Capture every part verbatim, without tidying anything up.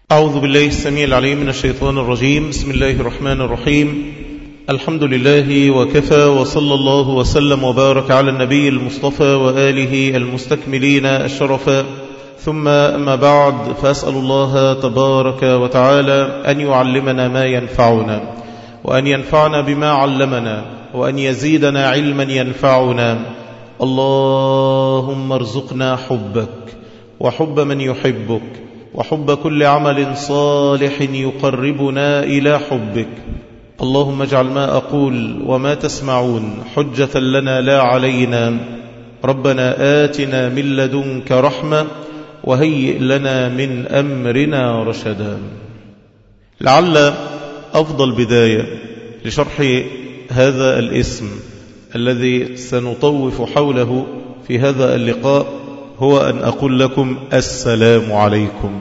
أعوذ بالله السميع العليم من الشيطان الرجيم. بسم الله الرحمن الرحيم. الحمد لله وكفى، وصلى الله وسلم وبارك على النبي المصطفى وآله المستكملين الشرفاء، ثم أما بعد، فأسأل الله تبارك وتعالى أن يعلمنا ما ينفعنا، وأن ينفعنا بما علمنا، وأن يزيدنا علما ينفعنا. اللهم ارزقنا حبك وحب من يحبك وحب كل عمل صالح يقربنا إلى حبك. اللهم اجعل ما أقول وما تسمعون حجة لنا لا علينا. ربنا آتنا من لدنك رحمة وهيئ لنا من أمرنا رشدا. لعل أفضل بداية لشرح هذا الاسم الذي سنطوف حوله في هذا اللقاء هو أن أقول لكم السلام عليكم.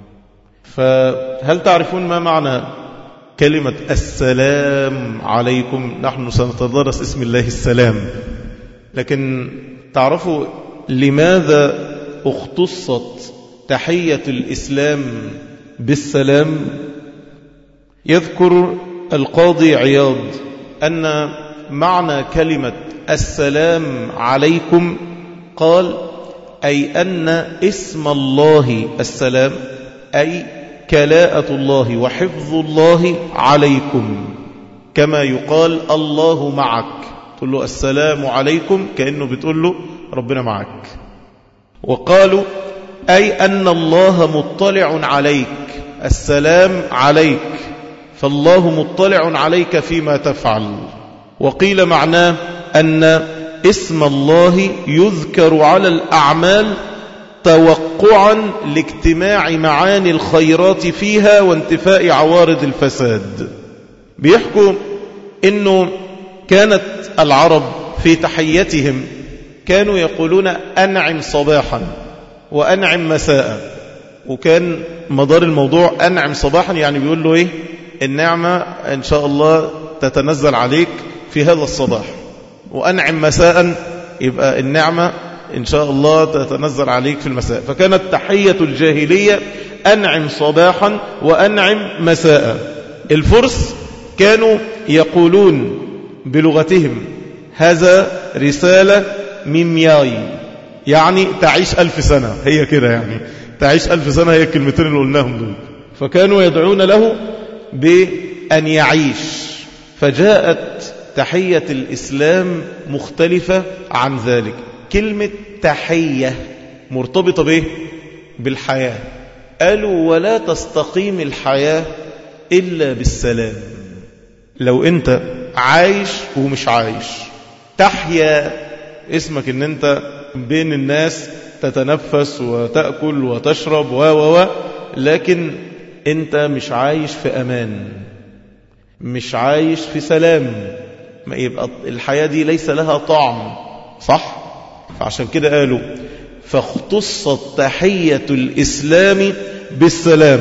فهل تعرفون ما معنى كلمة السلام عليكم؟ نحن سنتدرس اسم الله السلام، لكن تعرفوا لماذا اختصت تحية الإسلام بالسلام؟ يذكر القاضي عياض أن معنى كلمة السلام عليكم قال أي أن اسم الله السلام، أي كلاءة الله وحفظ الله عليكم، كما يقال الله معك، تقول له السلام عليكم كأنه بتقول له ربنا معك. وقالوا أي أن الله مطلع عليك، السلام عليك، فالله مطلع عليك فيما تفعل. وقيل معناه أن اسم الله يذكر على الأعمال توقعا لاجتماع معاني الخيرات فيها وانتفاء عوارض الفساد. بيحكوا إنه كانت العرب في تحيتهم كانوا يقولون أنعم صباحا وأنعم مساء، وكان مدار الموضوع أنعم صباحا يعني بيقول له إيه؟ النعمة إن شاء الله تتنزل عليك في هذا الصباح، وأنعم مساء يبقى النعمة إن شاء الله تتنزل عليك في المساء. فكانت تحية الجاهلية أنعم صباحا وأنعم مساء. الفرس كانوا يقولون بلغتهم هذا رسالة من مياي، يعني تعيش ألف سنة، هي كده يعني تعيش ألف سنة، هي الكلمتين اللي قلناهم دول. فكانوا يدعون له بأن يعيش. فجاءت تحية الإسلام مختلفة عن ذلك. كلمة تحية مرتبطة به بالحياة. قالوا ولا تستقيم الحياة إلا بالسلام. لو أنت عايش ومش عايش، تحيا اسمك أن أنت بين الناس تتنفس وتأكل وتشرب و و لكن أنت مش عايش في أمان، مش عايش في سلام، ما يبقى الحياة دي ليس لها طعم، صح؟ فعشان كده قالوا فاختصت تحية الإسلام بالسلام،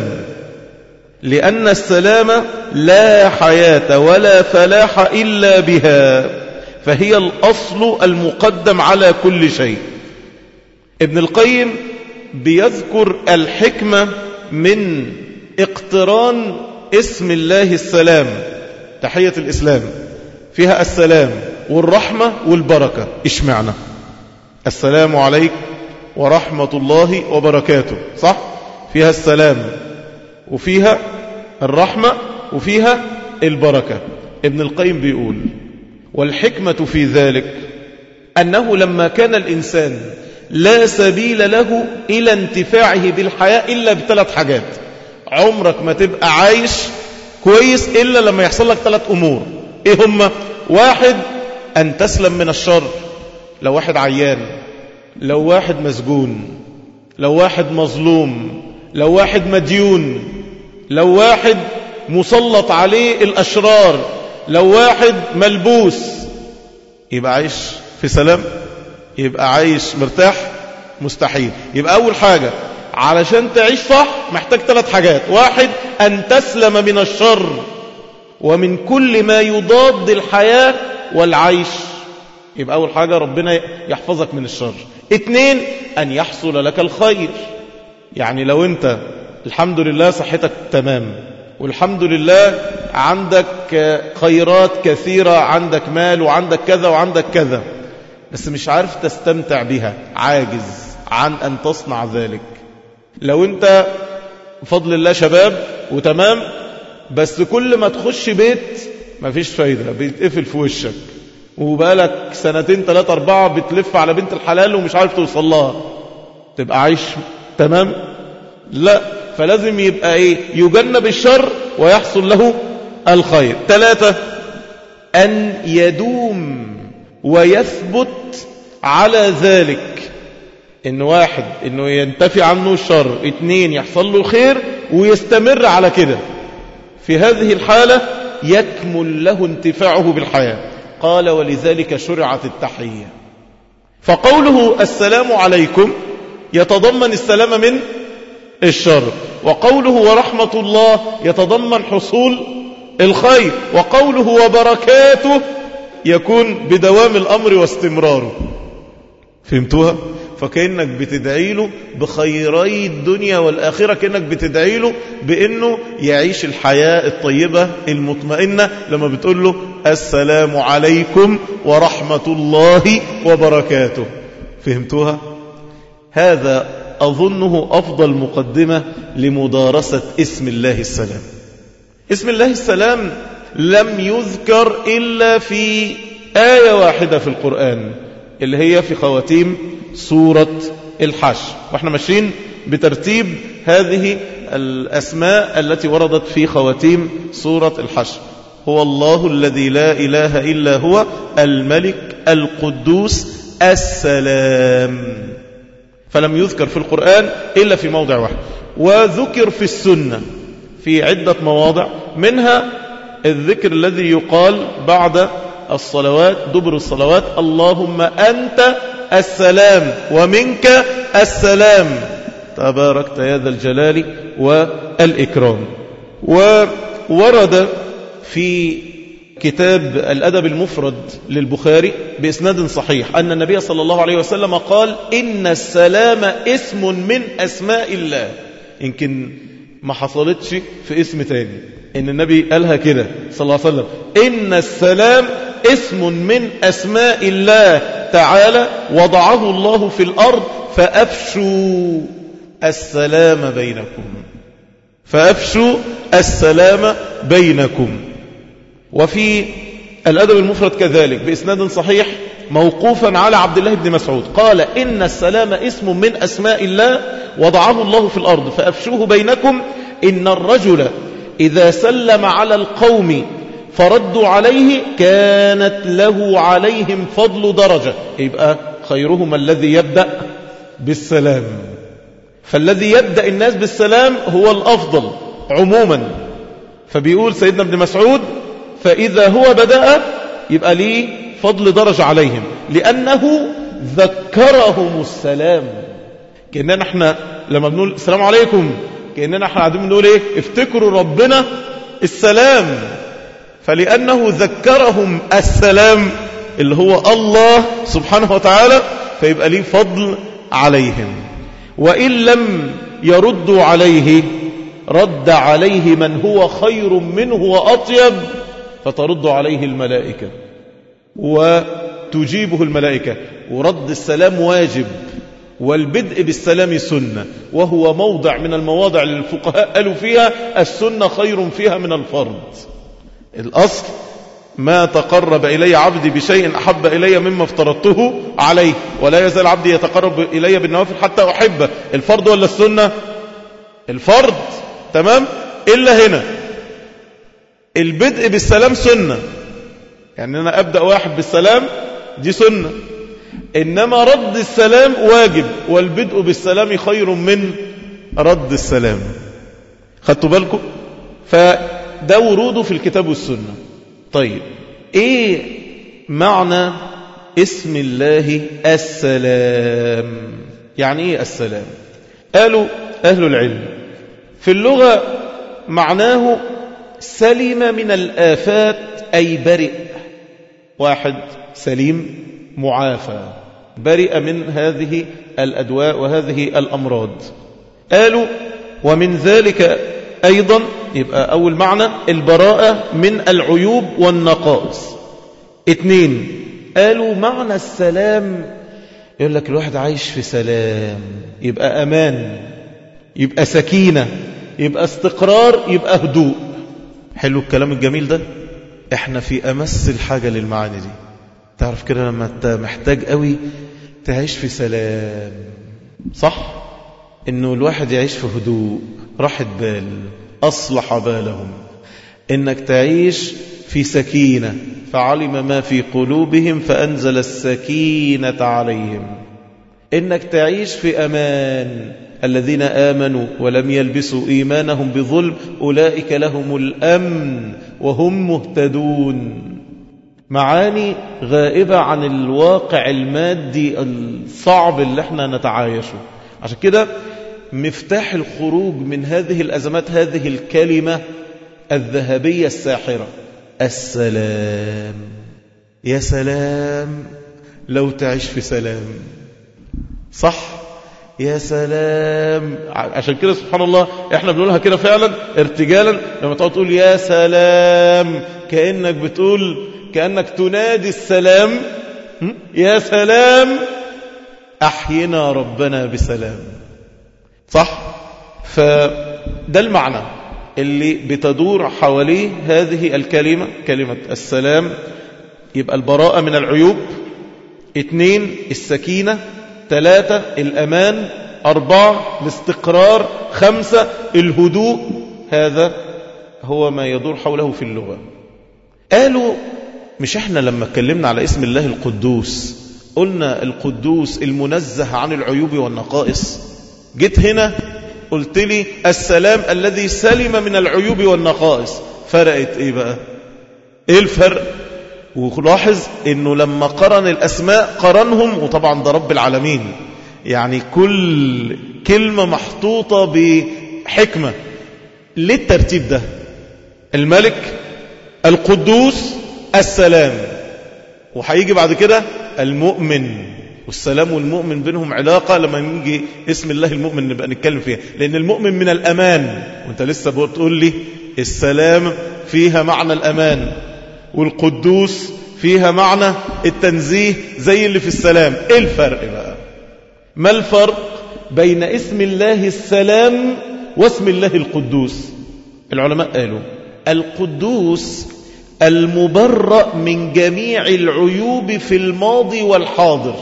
لأن السلام لا حياة ولا فلاح إلا بها، فهي الأصل المقدم على كل شيء. ابن القيم بيذكر الحكمة من اقتران اسم الله السلام. تحية الإسلام فيها السلام والرحمة والبركة. إيش معنى السلام عليك ورحمة الله وبركاته؟ صح؟ فيها السلام وفيها الرحمة وفيها البركة. ابن القيم بيقول والحكمة في ذلك أنه لما كان الإنسان لا سبيل له إلى انتفاعه بالحياة إلا بثلاث حاجات. عمرك ما تبقى عايش كويس إلا لما يحصل لك ثلاث أمور. إيه هم؟ واحد، أن تسلم من الشر. لو واحد عيان، لو واحد مسجون، لو واحد مظلوم، لو واحد مديون، لو واحد مسلط عليه الأشرار، لو واحد ملبوس، يبقى عايش في سلام؟ يبقى عايش مرتاح؟ مستحيل. يبقى أول حاجة علشان تعيش صح محتاج ثلاث حاجات. واحد، أن تسلم من الشر ومن كل ما يضاد الحياة والعيش. يبقى أول حاجة ربنا يحفظك من الشر. اثنين، أن يحصل لك الخير. يعني لو أنت الحمد لله صحتك تمام، والحمد لله عندك خيرات كثيرة، عندك مال وعندك كذا وعندك كذا، بس مش عارف تستمتع بها، عاجز عن أن تصنع ذلك. لو أنت بفضل الله شباب وتمام، بس كل ما تخش بيت مفيش فايدة، بيتقفل في وشك، وبقالك سنتين ثلاثة أربعة بتلف على بنت الحلال ومش عارف توصل لها، تبقى عايش تمام؟ لا، فلازم يبقى ايه؟ يجنب الشر ويحصل له الخير. ثلاثة، أن يدوم ويثبت على ذلك، إن واحد إنه ينتفي عنه الشر، اثنين يحصل له الخير ويستمر على كده. في هذه الحالة يكمل له انتفاعه بالحياة. قال ولذلك شرعت التحية. فقوله السلام عليكم يتضمن السلام من الشر، وقوله ورحمة الله يتضمن حصول الخير، وقوله وبركاته يكون بدوام الأمر واستمراره. فهمتوها؟ فكأنك بتدعي له بخيري الدنيا والآخرة، كأنك بتدعي له بأنه يعيش الحياة الطيبة المطمئنة لما بتقول له السلام عليكم ورحمة الله وبركاته. فهمتوها؟ هذا أظنه أفضل مقدمة لمدارسة اسم الله السلام. اسم الله السلام لم يذكر إلا في آية واحدة في القرآن، اللي هي في خواتيم سورة الحشر، واحنا ماشيين بترتيب هذه الأسماء التي وردت في خواتيم سورة الحشر. هو الله الذي لا إله إلا هو الملك القدوس السلام. فلم يذكر في القرآن إلا في موضع واحد، وذكر في السنة في عدة مواضع، منها الذكر الذي يقال بعد الصلوات دبر الصلوات: اللهم أنت السلام ومنك السلام تباركت يا ذا الجلال والإكرام. وورد في كتاب الأدب المفرد للبخاري بإسناد صحيح أن النبي صلى الله عليه وسلم قال: إن السلام اسم من أسماء الله. يمكن ما حصلتش في اسم تاني إن النبي قالها كده صلى الله عليه وسلم: إن السلام اسم من أسماء الله تعالى وضعه الله في الأرض فأفشوا السلام بينكم، فأفشوا السلام بينكم. وفي الأدب المفرد كذلك بإسناد صحيح موقوفا على عبد الله بن مسعود قال: إن السلام اسم من أسماء الله وضعه الله في الأرض فأفشوه بينكم. إن الرجل إذا سلم على القوم فردوا عليه كانت له عليهم فضل درجة. يبقى خيرهم الذي يبدأ بالسلام، فالذي يبدأ الناس بالسلام هو الأفضل عموما. فبيقول سيدنا ابن مسعود: فإذا هو بدأ يبقى ليه فضل درجة عليهم، لأنه ذكرهم السلام. كأننا احنا لما بنقول السلام عليكم كأننا احنا قاعدين بنقول ايه؟ افتكروا ربنا السلام، فلأنه ذكرهم السلام اللي هو الله سبحانه وتعالى، فيبقى ليه فضل عليهم. وإن لم يردوا عليه رد عليه من هو خير منه وأطيب، فترد عليه الملائكة وتجيبه الملائكة. ورد السلام واجب، والبدء بالسلام سنة، وهو موضع من المواضع للفقهاء قالوا فيها السنة خير فيها من الفرض. الأصل: ما تقرب إلي عبدي بشيء أحب إلي مما افترضته عليه، ولا يزال عبدي يتقرب إلي بالنوافل حتى أحبه. الفرض ولا السنة؟ الفرض، تمام. إلا هنا البدء بالسلام سنة، يعني أنا أبدأ واحد بالسلام دي سنة، إنما رد السلام واجب، والبدء بالسلام خير من رد السلام. خدتوا بالكم؟ فده وروده في الكتاب والسنة. طيب، إيه معنى اسم الله السلام؟ يعني إيه السلام؟ قالوا أهل العلم في اللغة معناه سلم من الآفات، أي برئ. واحد سليم معافى، برئ من هذه الأدواء وهذه الأمراض. قالوا ومن ذلك أيضا يبقى أول معنى البراءة من العيوب والنقائص. اثنين قالوا معنى السلام، يقول لك الواحد عايش في سلام، يبقى أمان، يبقى سكينة، يبقى استقرار، يبقى هدوء. حلو الكلام الجميل ده. احنا في أمس الحاجة للمعاني دي. تعرف كده لما انت محتاج قوي تعيش في سلام، صح؟ انه الواحد يعيش في هدوء، راحة بال، أصلح بالهم. انك تعيش في سكينة، فعلم ما في قلوبهم فأنزل السكينة عليهم. انك تعيش في أمان، الذين آمنوا ولم يلبسوا إيمانهم بظلم أولئك لهم الأمن وهم مهتدون. معاني غائبة عن الواقع المادي الصعب اللي احنا نتعايشه. عشان كده مفتاح الخروج من هذه الأزمات هذه الكلمة الذهبية الساحرة: السلام. يا سلام لو تعيش في سلام، صح؟ يا سلام. عشان كده سبحان الله احنا بنقولها كده فعلا ارتجالا، لما تقعد تقول يا سلام كأنك بتقول، كأنك تنادي السلام. يا سلام أحينا ربنا بسلام، صح؟ فده المعنى اللي بتدور حواليه هذه الكلمة، كلمة السلام. يبقى البراءة من العيوب، اثنين السكينة، ثلاثة الأمان، أربعة الاستقرار، خمسة الهدوء. هذا هو ما يدور حوله في اللغة. قالوا مش احنا لما اتكلمنا على اسم الله القدوس قلنا القدوس المنزه عن العيوب والنقائص؟ جيت هنا قلت لي السلام الذي سلم من العيوب والنقائص. فرقت ايه بقى؟ ايه الفرق؟ ولاحظ انه لما قرن الاسماء قرنهم، وطبعا ده رب العالمين، يعني كل كلمة محطوطة بحكمة. ليه الترتيب ده؟ الملك، القدوس، السلام، وهيجي بعد كده المؤمن. والسلام والمؤمن بينهم علاقة، لما نيجي اسم الله المؤمن نبقى نتكلم فيها، لأن المؤمن من الأمان، وانت لسه بتقول لي السلام فيها معنى الأمان، والقدوس فيها معنى التنزيه زي اللي في السلام. ايه الفرق بقى؟ ما الفرق بين اسم الله السلام واسم الله القدوس؟ العلماء قالوا القدوس المبرأ من جميع العيوب في الماضي والحاضر.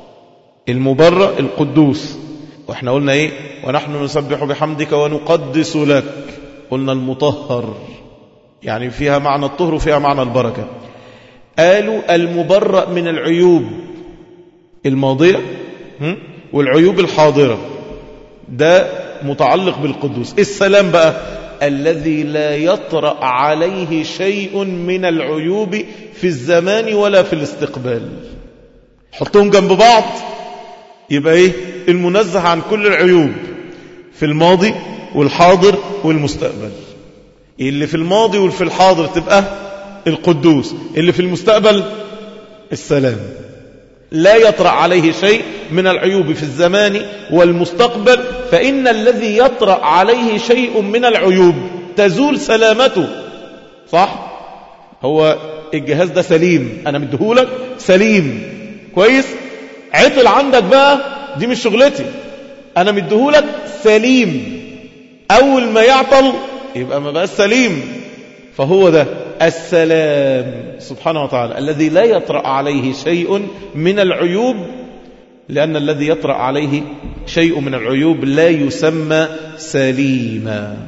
المبرأ القدوس. واحنا قلنا ايه؟ ونحن نسبح بحمدك ونقدس لك. قلنا المطهر، يعني فيها معنى الطهر وفيها معنى البركة. قالوا المبرأ من العيوب الماضية والعيوب الحاضرة، ده متعلق بالقدوس. السلام بقى الذي لا يطرأ عليه شيء من العيوب في الزمان ولا في الاستقبال. حطهم جنب بعض يبقى ايه؟ المنزه عن كل العيوب في الماضي والحاضر والمستقبل. اللي في الماضي والفي الحاضر تبقى القدوس، اللي في المستقبل السلام. لا يطرأ عليه شيء من العيوب في الزمان والمستقبل، فإن الذي يطرأ عليه شيء من العيوب تزول سلامته، صح؟ هو الجهاز ده سليم، أنا مديهولك سليم كويس، عطل عندك بقى دي مش شغلتي، أنا مديهولك سليم. أول ما يعطل يبقى ما بقى سليم. فهو ده السلام سبحانه وتعالى الذي لا يطرأ عليه شيء من العيوب، لأن الذي يطرأ عليه شيء من العيوب لا يسمى سليما.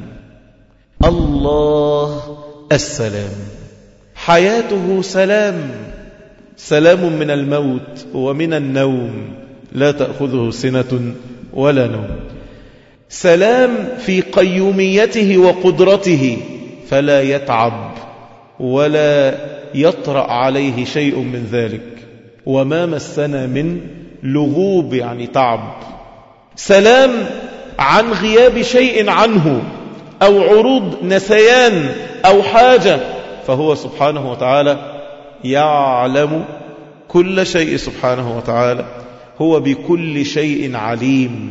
الله السلام، حياته سلام، سلام من الموت ومن النوم، لا تأخذه سنة ولا نوم. سلام في قيوميته وقدرته، فلا يتعب ولا يطرأ عليه شيء من ذلك، وما مسنا من لغوب يعني تعب. سلام عن غياب شيء عنه أو عروض نسيان أو حاجة، فهو سبحانه وتعالى يعلم كل شيء سبحانه وتعالى، هو بكل شيء عليم.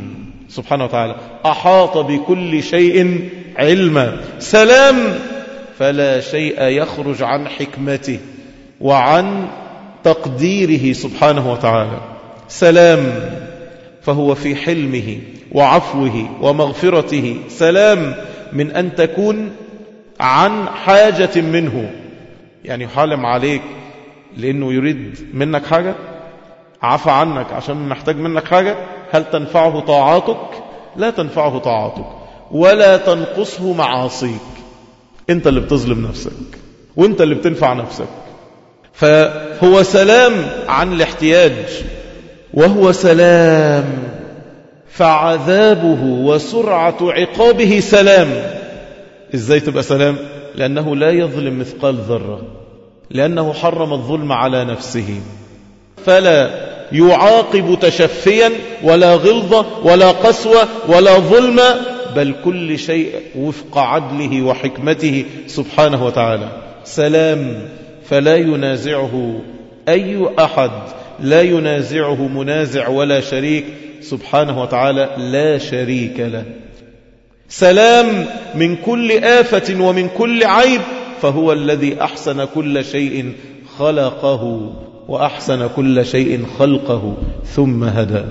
سبحانه وتعالى، أحاط بكل شيء علما. سلام فلا شيء يخرج عن حكمته وعن تقديره سبحانه وتعالى. سلام فهو في حلمه وعفوه ومغفرته. سلام من أن تكون عن حاجة منه، يعني يحالم عليك لأنه يريد منك حاجة، عفى عنك عشان محتاج منك حاجة. هل تنفعه طاعاتك؟ لا تنفعه طاعاتك، ولا تنقصه معاصيك. انت اللي بتظلم نفسك وانت اللي بتنفع نفسك. فهو سلام عن الاحتياج، وهو سلام فعذابه وسرعة عقابه سلام. ازاي تبقى سلام؟ لأنه لا يظلم مثقال ذرة، لأنه حرم الظلم على نفسه، فلا يعاقب تشفيا ولا غلظة ولا قسوة ولا ظلم، بل كل شيء وفق عدله وحكمته سبحانه وتعالى. سلام فلا ينازعه أي أحد، لا ينازعه منازع ولا شريك سبحانه وتعالى، لا شريك له. سلام من كل آفة ومن كل عيب، فهو الذي أحسن كل شيء خلقه وأحسن كل شيء خلقه ثم هدى.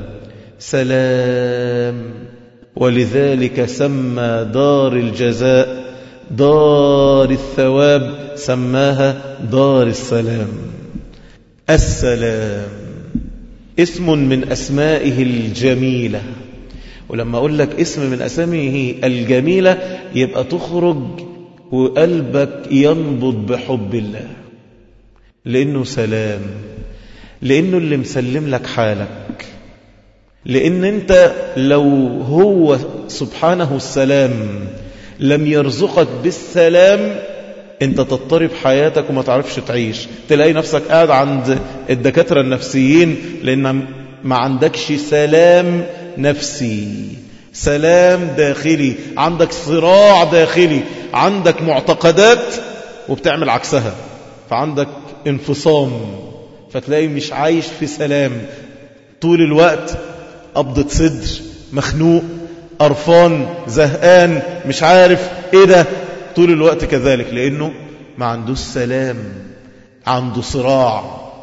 سلام، ولذلك سمى دار الجزاء دار الثواب، سماها دار السلام. السلام اسم من أسمائه الجميلة، ولما أقول لك اسم من أسمائه الجميلة يبقى تخرج وقلبك ينبض بحب الله، لأنه سلام، لأنه اللي مسلم لك حالك. لأن أنت لو هو سبحانه السلام لم يرزقك بالسلام، أنت تضطرب حياتك وما تعرفش تعيش. تلاقي نفسك قاعد عند الدكاترة النفسيين لأن ما عندكش سلام نفسي، سلام داخلي، عندك صراع داخلي، عندك معتقدات وبتعمل عكسها، فعندك انفصام، فتلاقي مش عايش في سلام طول الوقت، قبضة صدر، مخنوق، قرفان، زهقان، مش عارف ايه ده، طول الوقت كذلك، لأنه ما عندوش سلام، عنده صراع،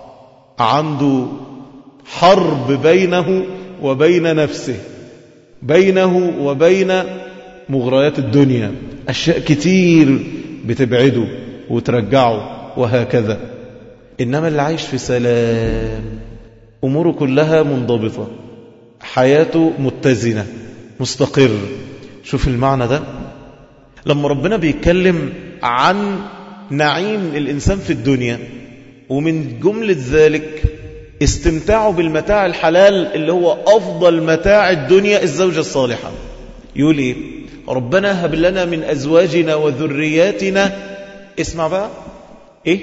عنده حرب بينه وبين نفسه، بينه وبين مغريات الدنيا، أشياء كتير بتبعده وترجعه وهكذا. إنما اللي عايش في سلام أموره كلها منضبطة، حياته متزنة، مستقر. شوف المعنى ده لما ربنا بيتكلم عن نعيم الإنسان في الدنيا، ومن جملة ذلك استمتاعه بالمتاع الحلال اللي هو أفضل متاع الدنيا، الزوجة الصالحة. يقول إيه؟ ربنا هب لنا من أزواجنا وذرياتنا، اسمع بقى، إيه؟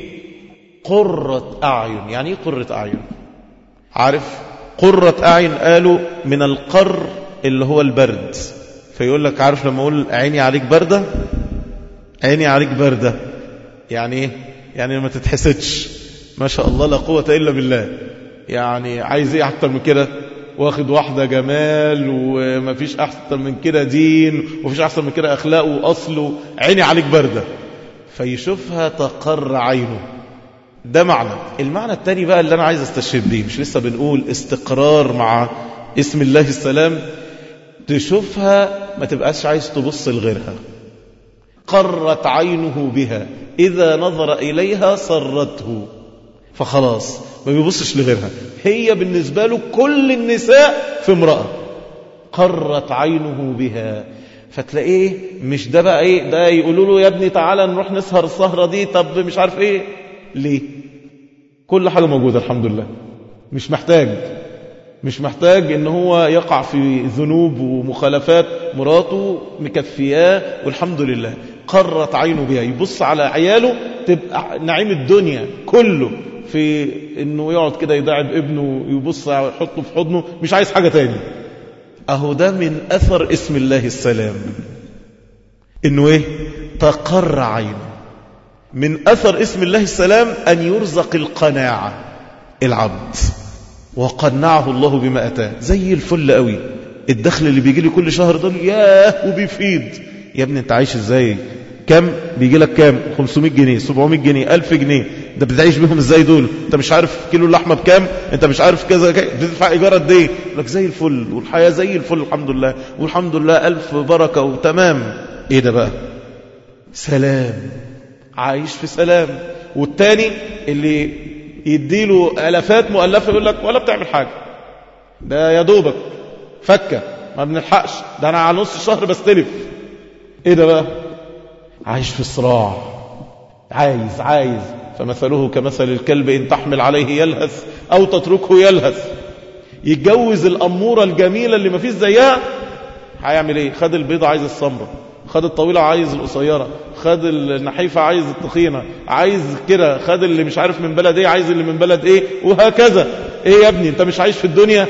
قرة أعين. يعني إيه قرة أعين؟ عارف قرة أعين؟ قالوا من القر اللي هو البرد. فيقول لك عارف لما أقول عيني عليك بردة، عيني عليك بردة يعني إيه؟ يعني ما تتحسدش، ما شاء الله لا قوة إلا بالله. يعني عايز إيه أكتر من كده؟ واخد واحدة جمال وما فيش أحسن من كده دين، ومفيش أحسن من كده أخلاق وأصله، عيني عليك بردة، فيشوفها تقر عينه. ده معنى. المعنى التاني بقى اللي أنا عايز استشهد بيه، مش لسه بنقول استقرار مع اسم الله السلام، تشوفها ما تبقاش عايز تبص لغيرها، قرت عينه بها، إذا نظر إليها سرته، فخلاص ما بيبصش لغيرها، هي بالنسبة له كل النساء في امرأة، قرت عينه بها. فتلاقيه مش ده بقى ايه ده، يقولوا له يا ابني تعالى نروح نسهر السهرة دي، طب مش عارف ايه، ليه؟ كل حاجة موجودة الحمد لله، مش محتاج مش محتاج ان هو يقع في ذنوب ومخالفات، مراته مكفياه والحمد لله. قرت عينه بها، يبص على عياله تبقى نعيم الدنيا كله في انه يقعد كده يداعب ابنه، يبص يحطه في حضنه، مش عايز حاجة تاني. اهو ده من اثر اسم الله السلام، انه ايه؟ تقر عينه. من اثر اسم الله السلام ان يرزق القناعة العبد، وقنعه الله بما أتاه، زي الفل قوي. الدخل اللي بيجي لي كل شهر ده ياه وبيفيد. يا ابني انت عايش ازاي؟ كم بيجي لك؟ كام؟ خمسمائة جنيه، سبعمائة جنيه، ألف جنيه. ده بتعيش بيهم ازاي دول؟ انت مش عارف كيلو اللحمه بكام؟ انت مش عارف كذا كذا، بتدفع ايجار قد ايه؟ لك زي الفل والحياه زي الفل الحمد لله، والحمد لله الف بركه وتمام. ايه ده بقى؟ سلام، عايش في سلام. والتاني اللي يديله الافات مؤلفه يقول لك ولا بتعمل حاجه، ده يا دوبك فكه ما بنلحقش، ده انا على نص الشهر بستلف. ايه ده بقى؟ عايش في صراع، عايز عايز فمثله كمثل الكلب إن تحمل عليه يلهث أو تتركه يلهث. يتجوز الأمورة الجميلة اللي ما فيش زيها، هيعمل ايه؟ خد البيضة عايز السمرة، خد الطويلة عايز القصيرة، خد النحيفة عايز التخينة، عايز كده، خد اللي مش عارف من بلد ايه عايز اللي من بلد ايه، وهكذا. ايه يا ابني انت مش عايش في الدنيا؟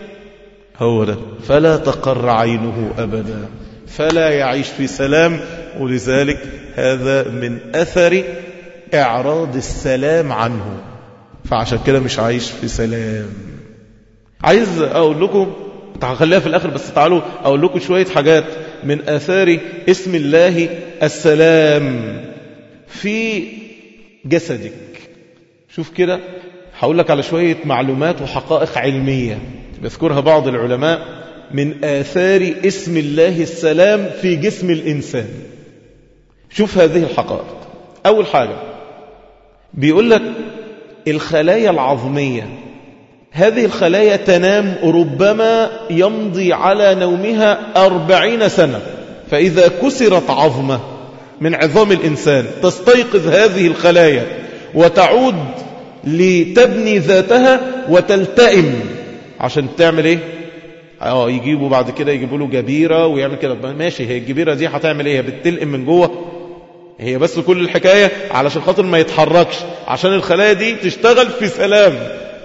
هو ده. فلا تقر عينه أبدا، فلا يعيش في سلام. ولذلك هذا من أثر إعراض السلام عنه، فعشان كده مش عايش في سلام. عايز أقول لكم، هخليها في الآخر، بس تعالوا أقول لكم شوية حاجات من آثار اسم الله السلام في جسدك. شوف كده، هقول لك على شوية معلومات وحقائق علمية بذكرها بعض العلماء من آثار اسم الله السلام في جسم الإنسان. شوف هذه الحقائق. أول حاجة بيقول لك الخلايا العظمية، هذه الخلايا تنام ربما يمضي على نومها أربعين سنة، فإذا كسرت عظمة من عظام الإنسان تستيقظ هذه الخلايا وتعود لتبني ذاتها وتلتئم. عشان تعمل ايه؟ اه يجيبوا بعد كده يجيبوا له جبيرة ويعمل كده. ماشي، هي الجبيرة دي هتعمل ايه؟ بتلئم من جوه. هي بس كل الحكاية علشان خاطر ما يتحركش، عشان الخلايا دي تشتغل في سلام،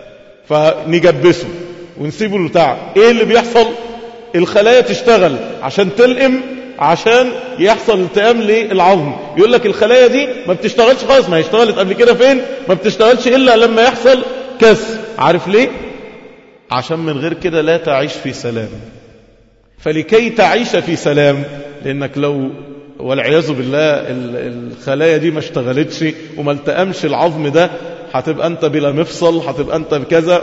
فنجبسه ونسيبه البتاع. ايه اللي بيحصل؟ الخلايا تشتغل عشان تلئم، عشان يحصل التئام للعظم. يقول لك الخلايا دي ما بتشتغلش خالص، ما هي اشتغلت قبل كده فين؟ ما بتشتغلش إلا لما يحصل كسر. عارف ليه؟ عشان من غير كده لا تعيش في سلام. فلكي تعيش في سلام، لأنك لو والعياذ بالله الخلايا دي ما اشتغلتش وما التأمش العظم ده، هتبقى أنت بلا مفصل، هتبقى أنت بكذا.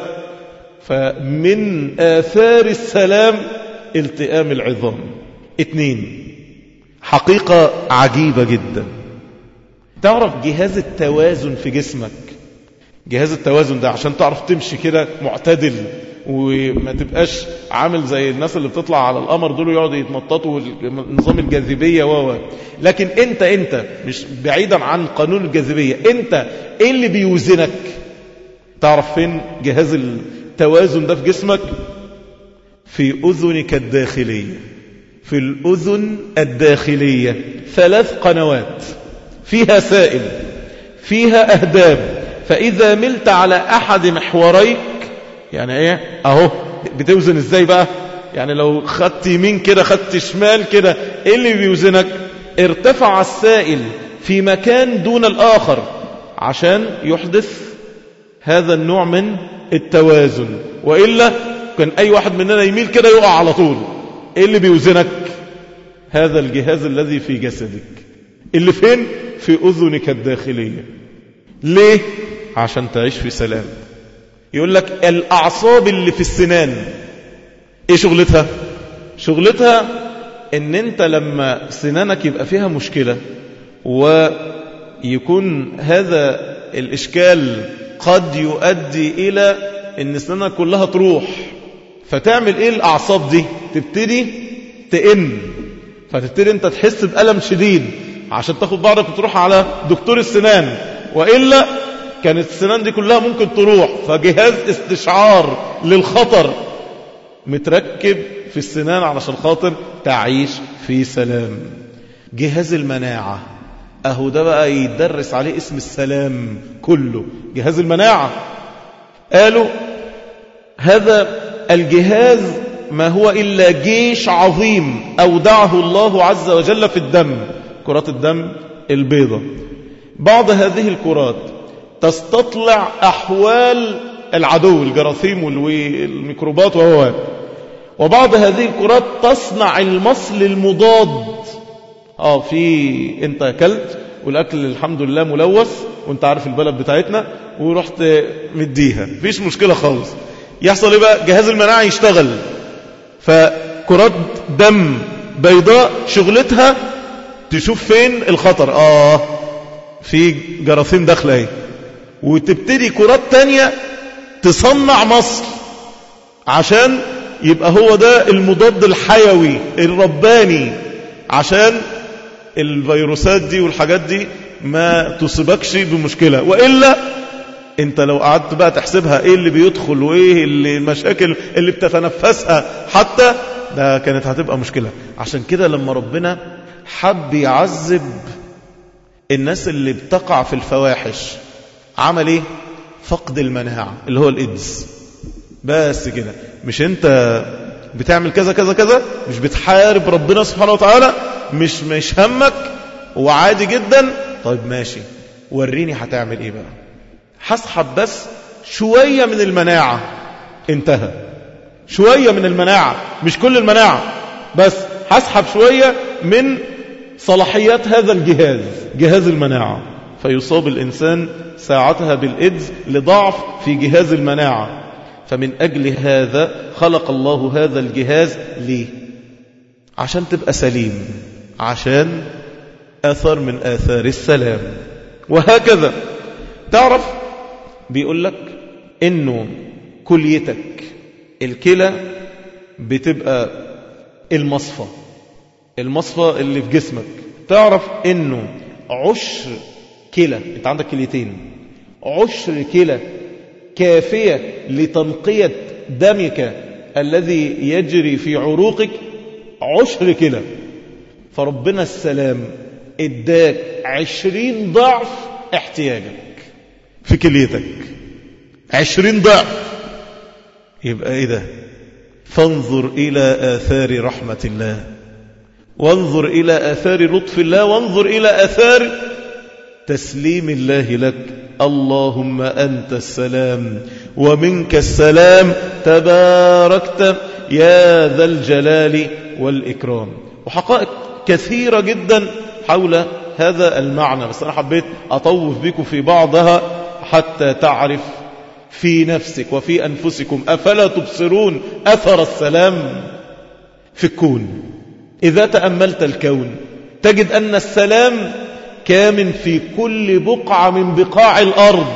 فمن آثار السلام التئام العظام. اتنين، حقيقة عجيبة جدا. تعرف جهاز التوازن في جسمك؟ جهاز التوازن ده عشان تعرف تمشي كده معتدل وما تبقاش عامل زي الناس اللي بتطلع على القمر دول يقعدوا يتنططوا نظام الجاذبية و لكن انت انت مش بعيدا عن قانون الجاذبية، انت ايه اللي بيوزنك؟ تعرف فين جهاز التوازن ده في جسمك؟ في أذنك الداخلية. في الأذن الداخلية ثلاث قنوات فيها سائل، فيها أهداب، فإذا ملت على أحد محوريك، يعني ايه اهو بتوزن ازاي بقى؟ يعني لو خدت يمين كده خدت شمال كده، ايه اللي بيوزنك؟ ارتفع السائل في مكان دون الآخر عشان يحدث هذا النوع من التوازن، وإلا كان أي واحد مننا يميل كده يقع على طول. ايه اللي بيوزنك؟ هذا الجهاز الذي في جسدك، اللي فين؟ في أذنك الداخلية. ليه؟ عشان تعيش في سلام. يقول لك الأعصاب اللي في السنان ايه شغلتها؟ شغلتها ان انت لما سنانك يبقى فيها مشكلة ويكون هذا الإشكال قد يؤدي إلى ان سنانك كلها تروح، فتعمل ايه الأعصاب دي؟ تبتدي تئن، فتبتدي انت تحس بألم شديد عشان تاخد بعضك وتروح على دكتور السنان، وإلا كانت السنان دي كلها ممكن تروح. فجهاز استشعار للخطر متركب في السنان علشان خاطر تعيش في سلام. جهاز المناعة اهو ده بقى يدرس عليه اسم السلام كله، جهاز المناعة. قالوا هذا الجهاز ما هو إلا جيش عظيم أودعه الله عز وجل في الدم، كرات الدم البيضة. بعض هذه الكرات تستطلع أحوال العدو، الجراثيم والميكروبات وهو، وبعض هذه الكرات تصنع المصل المضاد. اه في انت اكلت والاكل الحمد لله ملوث وانت عارف البلد بتاعتنا ورحت مديها، مفيش مشكلة خالص. يحصل ايه بقى؟ جهاز المناعة يشتغل، فكرات دم بيضاء شغلتها تشوف فين الخطر، اه في جراثيم داخله اهي، وتبتدي كرات تانية تصنع مصل عشان يبقى هو ده المضاد الحيوي الرباني، عشان الفيروسات دي والحاجات دي ما تصيبكش بمشكلة. وإلا انت لو قعدت بقى تحسبها ايه اللي بيدخل وايه اللي المشاكل اللي بتتنفسها حتى ده كانت هتبقى مشكلة. عشان كده لما ربنا حب يعذب الناس اللي بتقع في الفواحش عمل ايه؟ فقد المناعة اللي هو الإيدز. بس كده، مش انت بتعمل كذا كذا كذا، مش بتحارب ربنا سبحانه وتعالى، مش مش همك وعادي جدا. طيب ماشي، وريني هتعمل ايه بقى. هسحب بس شوية من المناعة، انتهى. شوية من المناعة، مش كل المناعة، بس هسحب شوية من صلاحيات هذا الجهاز، جهاز المناعة، فيصاب الإنسان ساعتها بالإيدز لضعف في جهاز المناعة. فمن أجل هذا خلق الله هذا الجهاز ليه؟ عشان تبقى سليم، عشان أثر من آثار السلام. وهكذا تعرف بيقول لك إنه كليتك الكلى بتبقى المصفى، المصفى اللي في جسمك. تعرف إنه عشر كلى، انت عندك كليتين، عشر كلى كافية لتنقية دمك الذي يجري في عروقك، عشر كلى. فربنا السلام اداك عشرين ضعف احتياجك في كليتك، عشرين ضعف. يبقى ايه ده؟ فانظر إلى آثار رحمة الله، وانظر إلى آثار لطف الله، وانظر إلى آثار تسليم الله لك. اللهم أنت السلام ومنك السلام تباركت يا ذا الجلال والإكرام. وحقائق كثيرة جدا حول هذا المعنى، بس أنا حبيت أطوف بكم في بعضها حتى تعرف في نفسك وفي أنفسكم أفلا تبصرون أثر السلام في الكون. إذا تأملت الكون تجد أن السلام كامن في كل بقعة من بقاع الأرض،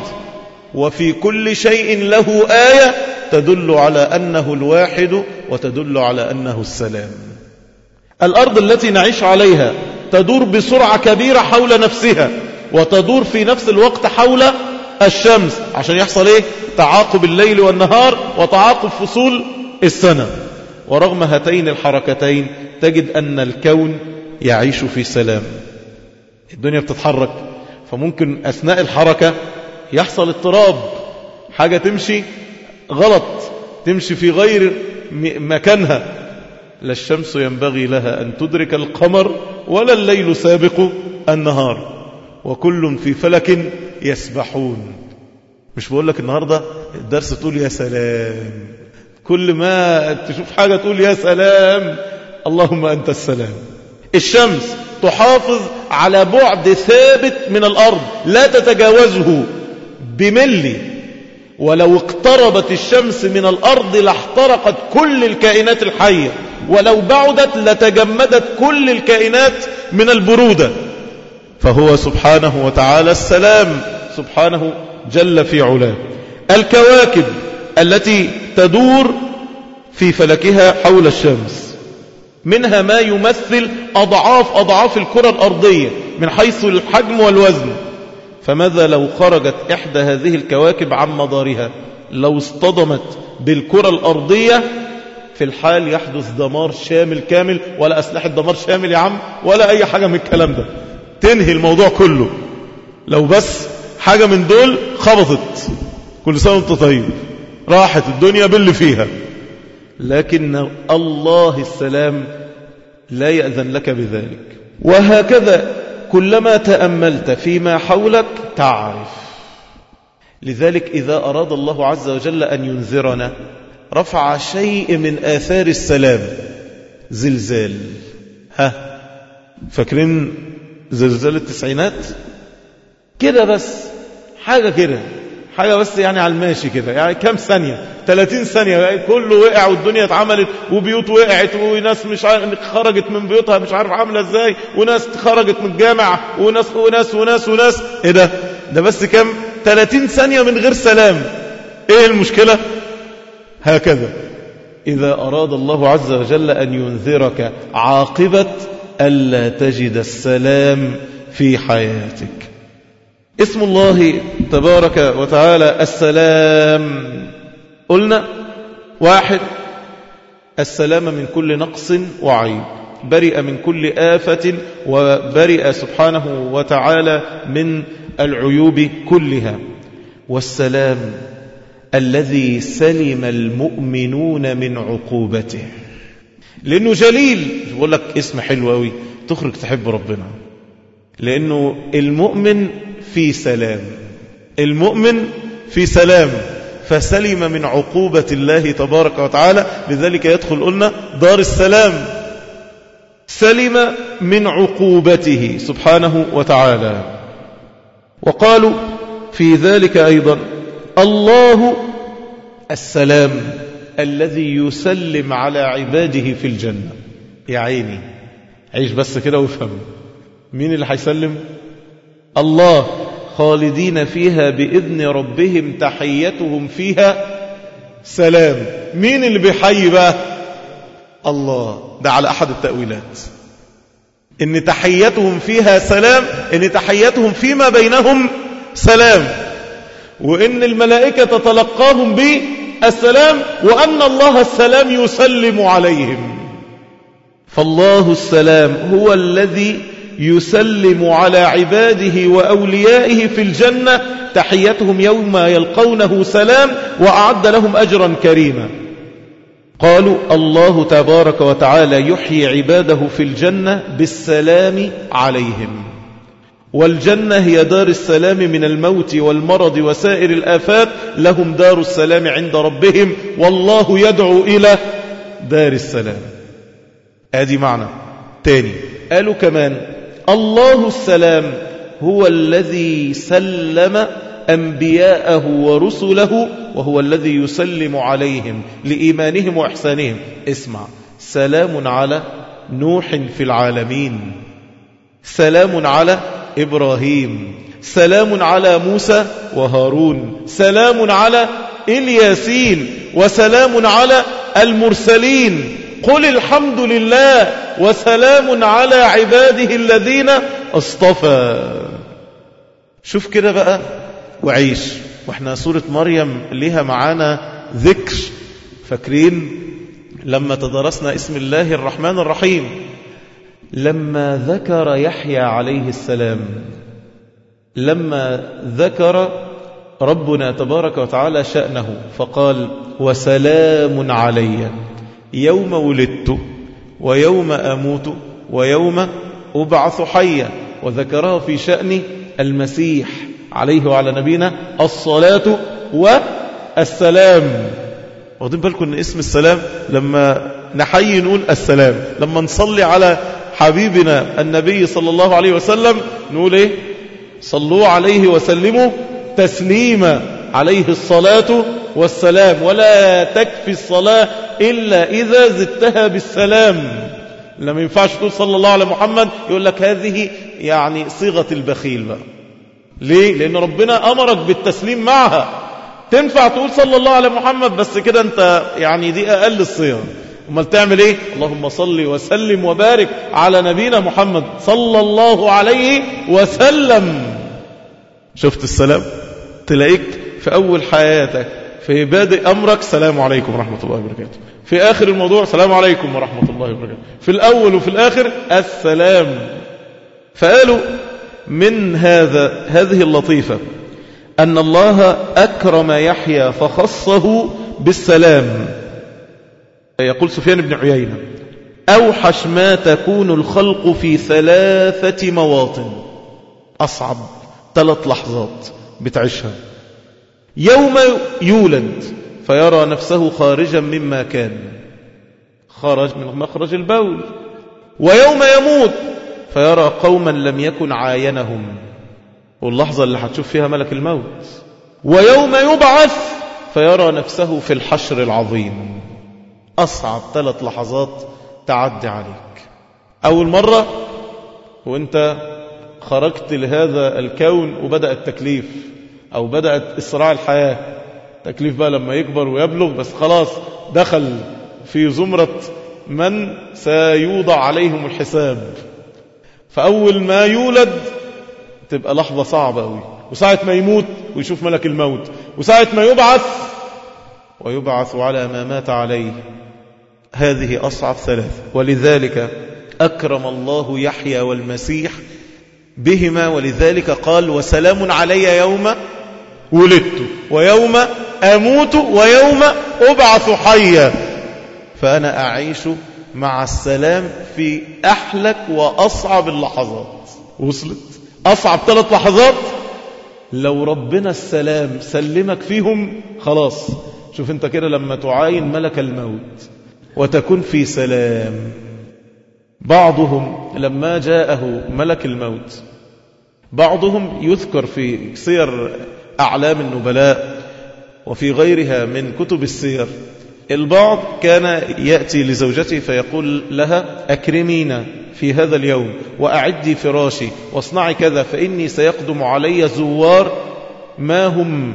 وفي كل شيء له آية تدل على أنه الواحد وتدل على أنه السلام. الأرض التي نعيش عليها تدور بسرعة كبيرة حول نفسها، وتدور في نفس الوقت حول الشمس، عشان يحصل إيه؟ تعاقب الليل والنهار وتعاقب فصول السنة. ورغم هاتين الحركتين تجد أن الكون يعيش في سلام. الدنيا بتتحرك، فممكن أثناء الحركة يحصل اضطراب، حاجة تمشي غلط، تمشي في غير مكانها. لا الشمس ينبغي لها أن تدرك القمر ولا الليل سابق النهار، وكل في فلك يسبحون. مش بقول لك النهاردة الدرس تقول يا سلام، كل ما تشوف حاجة تقول يا سلام، اللهم أنت السلام. الشمس تحافظ على بعد ثابت من الأرض لا تتجاوزه بملي، ولو اقتربت الشمس من الأرض لاحترقت كل الكائنات الحية، ولو بعدت لتجمدت كل الكائنات من البرودة. فهو سبحانه وتعالى السلام، سبحانه جل في علاه. الكواكب التي تدور في فلكها حول الشمس منها ما يمثل أضعاف أضعاف الكرة الأرضية من حيث الحجم والوزن. فماذا لو خرجت إحدى هذه الكواكب عن مدارها؟ لو اصطدمت بالكرة الأرضية في الحال يحدث دمار شامل كامل، ولا أسلحة دمار شامل يا عم ولا أي حاجة من الكلام ده، تنهي الموضوع كله. لو بس حاجة من دول خبطت، كل سنة وانت طيب، راحت الدنيا باللي فيها. لكن الله السلام لا يأذن لك بذلك. وهكذا كلما تأملت فيما حولك تعرف. لذلك إذا أراد الله عز وجل أن ينذرنا رفع شيء من آثار السلام. زلزال، ها فاكرين زلزال التسعينات؟ كده بس حاجة كده، حاجة بس يعني على الماشي كده، يعني كام ثانية، ثلاثين ثانية كله وقع والدنيا اتعملت وبيوت وقعت وناس مش عارف خرجت من بيوتها مش عارف عاملة ازاي، وناس خرجت من الجامع وناس وناس وناس وناس. ايه ده؟ ده بس كام؟ ثلاثين ثانية من غير سلام. ايه المشكلة؟ هكذا إذا أراد الله عز وجل أن ينذرك عاقبة ألا تجد السلام في حياتك. اسم الله تبارك وتعالى السلام، قلنا واحد السلام من كل نقص وعيب، برئ من كل آفة، وبرئ سبحانه وتعالى من العيوب كلها. والسلام الذي سلم المؤمنون من عقوبته، لأنه جليل. بقول لك اسم حلو قوي تخرج تحب ربنا، لأنه المؤمن في سلام، المؤمن في سلام، فسلم من عقوبة الله تبارك وتعالى. لذلك يدخل قلنا دار السلام، سلم من عقوبته سبحانه وتعالى. وقالوا في ذلك أيضا الله السلام الذي يسلم على عباده في الجنة. يا عيني عيش بس كده وافهم، مين اللي هيسلم؟ الله، خالدين فيها بإذن ربهم تحيتهم فيها سلام. مين اللي بيحيي بقى؟ الله. ده على أحد التأويلات، إن تحيتهم فيها سلام، إن تحيتهم فيما بينهم سلام، وإن الملائكة تتلقاهم بالسلام، وأن الله السلام يسلم عليهم. فالله السلام هو الذي يسلم على عباده وأوليائه في الجنة، تحيتهم يوم يلقونه سلام، وأعد لهم أجرا كريما. قالوا الله تبارك وتعالى يحيي عباده في الجنة بالسلام عليهم، والجنة هي دار السلام من الموت والمرض وسائر الآفات، لهم دار السلام عند ربهم، والله يدعو إلى دار السلام. ادي معنى تاني. قالوا كمان الله السلام هو الذي سلم أنبياءه ورسله، وهو الذي يسلم عليهم لإيمانهم وإحسانهم. اسمع، سلام على نوح في العالمين، سلام على إبراهيم، سلام على موسى وهارون، سلام على الياسين، وسلام على المرسلين. قل الحمد لله وسلام على عباده الذين اصطفى. شوف كده بقى وعيش. واحنا سورة مريم ليها معانا ذكر، فاكرين لما تدرسنا اسم الله الرحمن الرحيم، لما ذكر يحيى عليه السلام، لما ذكر ربنا تبارك وتعالى شأنه فقال وسلام علي يوم ولدت ويوم أموت ويوم أبعث حيا، وذكرها في شأن المسيح عليه وعلى نبينا الصلاة والسلام. واخدين بالكم ان اسم السلام لما نحيي نقول السلام، لما نصلي على حبيبنا النبي صلى الله عليه وسلم نقول ايه؟ صلوا عليه وسلموا تسليما، عليه الصلاة والسلام. ولا تكفي الصلاة إلا إذا زدتها بالسلام. لما ينفعش تقول صلى الله على محمد، يقول لك هذه يعني صيغة البخيل بقى. ليه؟ لأن ربنا أمرك بالتسليم معها. تنفع تقول صلى الله على محمد بس كده أنت يعني دي أقل الصيغ. امال تعمل ايه؟ اللهم صل وسلم وبارك على نبينا محمد صلى الله عليه وسلم. شفت السلام؟ تلاقيك في أول حياتك في بادئ أمرك سلام عليكم ورحمة الله وبركاته، في آخر الموضوع سلام عليكم ورحمة الله وبركاته، في الأول وفي الآخر السلام. فقالوا من هذا هذه اللطيفة أن الله أكرم يحيى فخصه بالسلام. يقول سفيان بن عيينة أوحش ما تكون الخلق في ثلاثة مواطن، أصعب ثلاث لحظات بتعيشها. يوم يولد فيرى نفسه خارجا مما كان، خرج من مخرج البول. ويوم يموت فيرى قوما لم يكن عاينهم، واللحظة اللي هتشوف فيها ملك الموت. ويوم يبعث فيرى نفسه في الحشر العظيم. أصعب ثلاث لحظات تعدي عليك. أول مرة وانت خرجت لهذا الكون وبدأ التكليف أو بدأت إسراع الحياة. تكليف بقى لما يكبر ويبلغ، بس خلاص دخل في زمرة من سيوضع عليهم الحساب. فأول ما يولد تبقى لحظة صعبة أوي، وساعة ما يموت ويشوف ملك الموت، وساعة ما يبعث ويبعث على ما مات عليه. هذه أصعب ثلاثة، ولذلك أكرم الله يحيى والمسيح بهما، ولذلك قال وسلام علي يوم ولدت ويوم أموت ويوم أبعث حيا. فأنا أعيش مع السلام في أحلك وأصعب اللحظات. وصلت أصعب ثلاث لحظات لو ربنا السلام سلمك فيهم خلاص. شوف انت كده لما تعاين ملك الموت وتكون في سلام. بعضهم لما جاءه ملك الموت، بعضهم يذكر في سير أعلام النبلاء وفي غيرها من كتب السير، البعض كان يأتي لزوجته فيقول لها أكرمينا في هذا اليوم وأعدي فراشي واصنعي كذا، فإني سيقدم علي زوار ما هم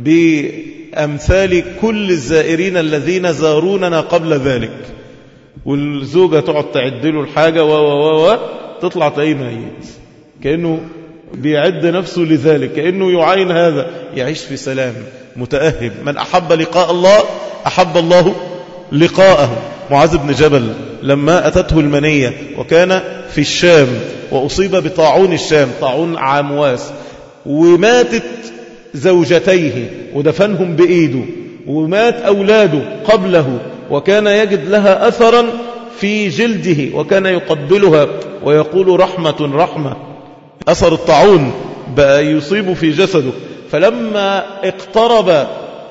بأمثال كل الزائرين الذين زاروننا قبل ذلك. والزوجة تقعد تعد له الحاجة و و و تطلع تلاقيه ميت، كأنه بيعد نفسه لذلك، كأنه يعاين هذا، يعيش في سلام متأهب. من أحب لقاء الله أحب الله لقاءه. معاذ بن جبل لما أتته المنية وكان في الشام وأصيب بطاعون الشام، طاعون عامواس، وماتت زوجتيه ودفنهم بإيده، ومات أولاده قبله، وكان يجد لها أثرا في جلده وكان يقبلها ويقول رحمة رحمة. أثر الطاعون بقى يصيب في جسده. فلما اقترب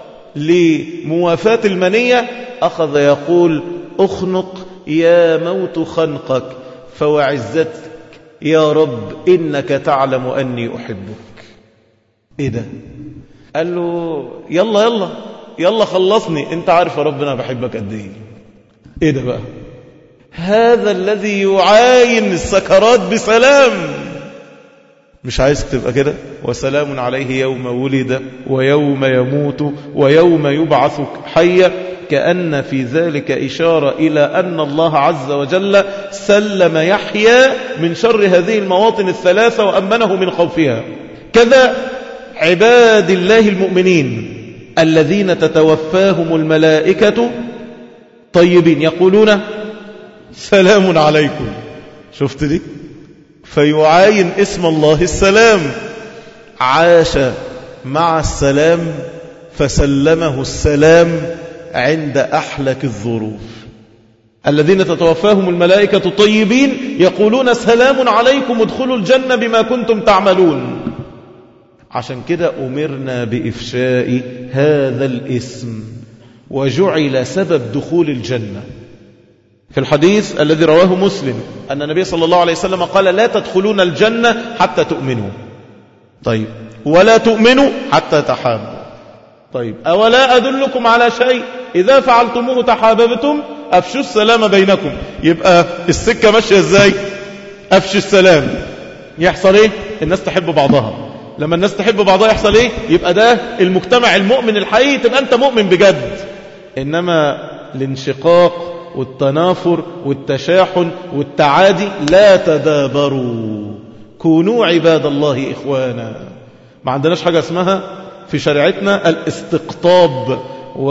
لموافاة المنية أخذ يقول أخنق يا موت خنقك فوعزتك يا رب إنك تعلم أني أحبك. إيه ده؟ قال له يلا يلا يلا خلصني، انت عارف يا رب انا بحبك قد ايه. ايه ده بقى؟ هذا الذي يعاين السكرات بسلام. مش عايزك تبقى كده؟ وسلام عليه يوم ولد ويوم يموت ويوم يبعث حيا. كأن في ذلك إشارة إلى أن الله عز وجل سلم يحيى من شر هذه المواطن الثلاثة وأمنه من خوفها. كذا عباد الله المؤمنين الذين تتوفاهم الملائكة طيبين يقولون سلام عليكم. شفت دي؟ فيعاين اسم الله السلام. عاش مع السلام فسلمه السلام عند أحلك الظروف. الذين تتوفاهم الملائكة طيبين يقولون سلام عليكم ادخلوا الجنة بما كنتم تعملون. عشان كده أمرنا بإفشاء هذا الاسم وجعل سبب دخول الجنة. في الحديث الذي رواه مسلم أن النبي صلى الله عليه وسلم قال لا تدخلون الجنة حتى تؤمنوا. طيب ولا تؤمنوا حتى تحابوا. طيب أولا أدلكم على شيء إذا فعلتموه تحاببتم أفشوا السلام بينكم. يبقى السكة ماشية إزاي؟ أفشوا السلام. يحصل إيه؟ الناس تحب بعضها. لما الناس تحب بعضها يحصل إيه؟ يبقى ده المجتمع المؤمن الحقيقي، تبقى أنت مؤمن بجد. إنما الانشقاق والتنافر والتشاحن والتعادي لا تدابروا، كونوا عباد الله إخوانا. ما عندناش حاجة اسمها في شريعتنا الاستقطاب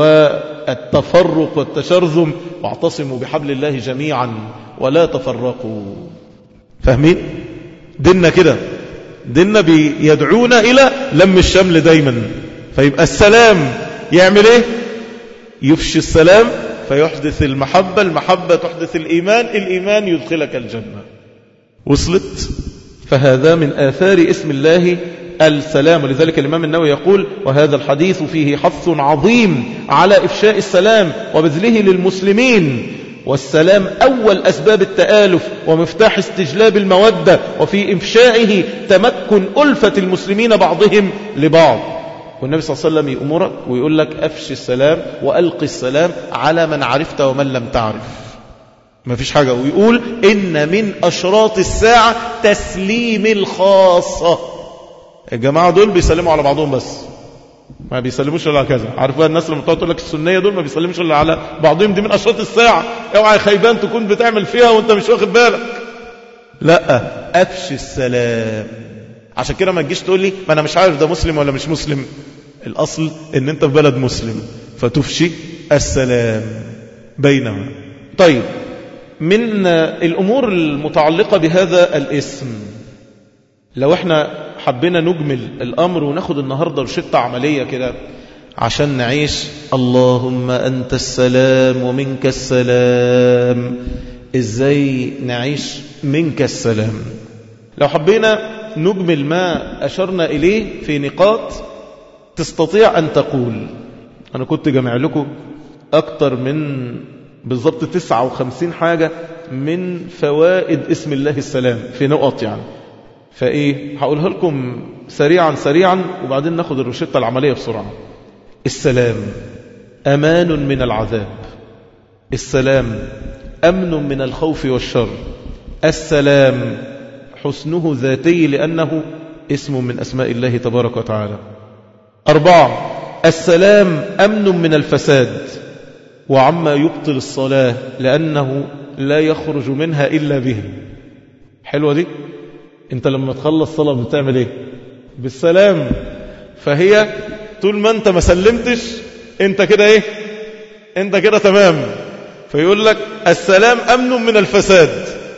والتفرق والتشرذم. واعتصموا بحبل الله جميعا ولا تفرقوا. فاهمين؟ ديننا كده، ديننا بيدعونا إلى لم الشمل دايما. فيبقى السلام يعمل ايه؟ يفشي السلام فيحدث المحبة، المحبة تحدث الإيمان، الإيمان يدخلك الجنة. وصلت؟ فهذا من آثار اسم الله السلام. ولذلك الإمام النووي يقول: وهذا الحديث فيه حث عظيم على إفشاء السلام وبذله للمسلمين، والسلام أول أسباب التآلف ومفتاح استجلاب المودة، وفي إفشائه تمكن ألفة المسلمين بعضهم لبعض. والنبي صلى الله عليه وسلم يأمرك ويقول لك: أفشي السلام وألقي السلام على من عرفت ومن لم تعرف. ما فيش حاجة. ويقول: إن من أشراط الساعة تسليم الخاصة. الجماعة دول بيسلموا على بعضهم بس، ما بيسلموش إلا على كذا. عارف بقى الناس لما تقول لك السنية دول ما بيسلموش إلا على بعضهم، دي من أشراط الساعة. اوعى خيبان تكون بتعمل فيها وانت مش واخد بالك. لا، أفشي السلام. عشان كده ما تجيش تقول لي: ما أنا مش عارف ده مسلم ولا مش مسلم. الأصل إن أنت في بلد مسلم فتفشي السلام بينهم. طيب، من الأمور المتعلقة بهذا الاسم، لو احنا حبينا نجمل الأمر وناخد النهاردة روشتة عملية كده عشان نعيش: اللهم أنت السلام ومنك السلام. إزاي نعيش منك السلام؟ لو حبينا نجمل ما أشرنا إليه في نقاط تستطيع أن تقول. أنا كنت جمع لكم أكتر من بالضبط تسعة وخمسين حاجة من فوائد اسم الله السلام في نقط يعني. فإيه هقولها لكم سريعا سريعا وبعدين ناخد الروشتة العملية بسرعة. السلام أمان من العذاب. السلام أمن من الخوف والشر. السلام حسنه ذاتي لأنه اسم من أسماء الله تبارك وتعالى. أربعة: السلام أمن من الفساد وعما يبطل الصلاة لأنه لا يخرج منها إلا به. حلوة دي؟ انت لما تخلص صلاة بتعمل ايه؟ بالسلام. فهي طول ما انت ما سلمتش انت كده ايه؟ انت كده تمام. فيقول لك: السلام أمن من الفساد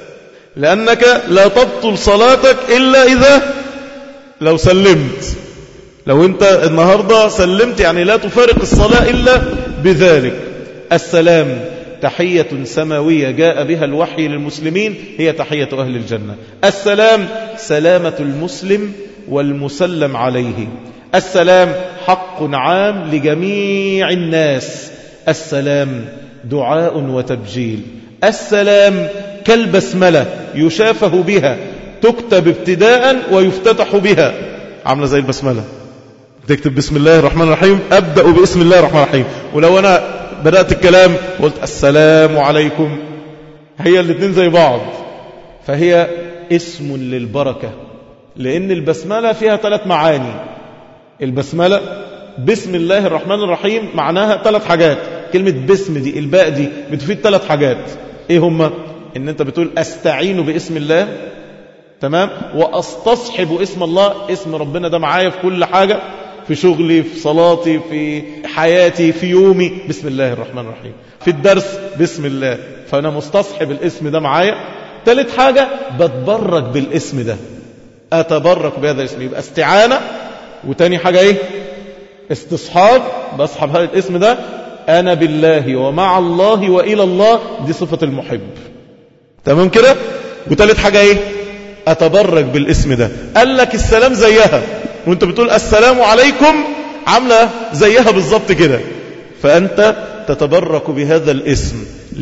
لأنك لا تبطل صلاتك إلا إذا لو سلمت. لو انت النهاردة سلمت يعني لا تفارق الصلاة إلا بذلك. السلام تحية سماوية جاء بها الوحي للمسلمين، هي تحية أهل الجنة. السلام سلامة المسلم والمسلم عليه. السلام حق عام لجميع الناس. السلام دعاء وتبجيل. السلام كالبسملة يشافه بها، تكتب ابتداء ويفتتح بها. عاملة زي البسملة، تكتب بسم الله الرحمن الرحيم، أبدأ باسم الله الرحمن الرحيم. ولو أنا بدأت الكلام قلت السلام عليكم، هي الاثنين زي بعض. فهي اسم للبركة، لأن البسملة فيها ثلاث معاني. البسملة بسم الله الرحمن الرحيم معناها ثلاث حاجات. كلمة بسم دي الباء دي بتفيد ثلاث حاجات. ايه هما؟ ان انت بتقول استعين باسم الله، تمام، واستصحب اسم الله. اسم ربنا ده معايا في كل حاجة، في شغلي، في صلاتي، في حياتي، في يومي، بسم الله الرحمن الرحيم. في الدرس بسم الله، فأنا مستصحب الاسم ده معايا. ثالث حاجة بتبرك بالاسم ده، أتبرك بهذا الاسم. يبقى استعانة، وتاني حاجة ايه؟ استصحاب، بصحب هذا الاسم ده. أنا بالله ومع الله وإلى الله، دي صفة المحب، تمام كده. وثالث حاجة ايه؟ أتبرك بالاسم ده. قال لك السلام زيها، وانت بتقول السلام عليكم عاملة زيها بالضبط كده. فأنت تتبرك بهذا الاسم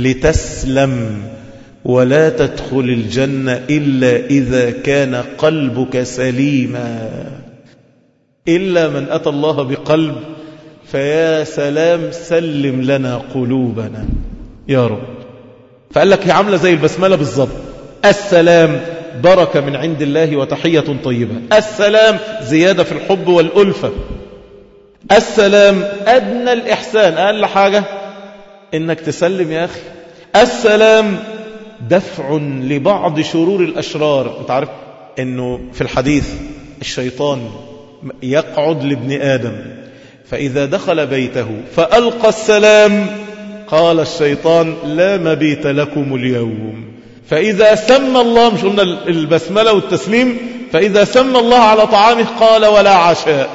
لتسلم، ولا تدخل الجنة إلا إذا كان قلبك سليما، إلا من أتى الله بقلب. فيا سلام سلم لنا قلوبنا يا رب. فقال لك هي عاملة زي البسملة بالضبط. السلام بركة من عند الله وتحية طيبة. السلام زيادة في الحب والألفة. السلام أدنى الإحسان، أقل حاجة إنك تسلم يا أخي. السلام دفع لبعض شرور الأشرار. أنت عارف أنه في الحديث الشيطان يقعد لابن آدم، فإذا دخل بيته فألقى السلام قال الشيطان: لا مبيت لكم اليوم. فإذا سمى الله، مش قلنا البسملة والتسليم، فإذا سمى الله على طعامه قال: ولا عشاء.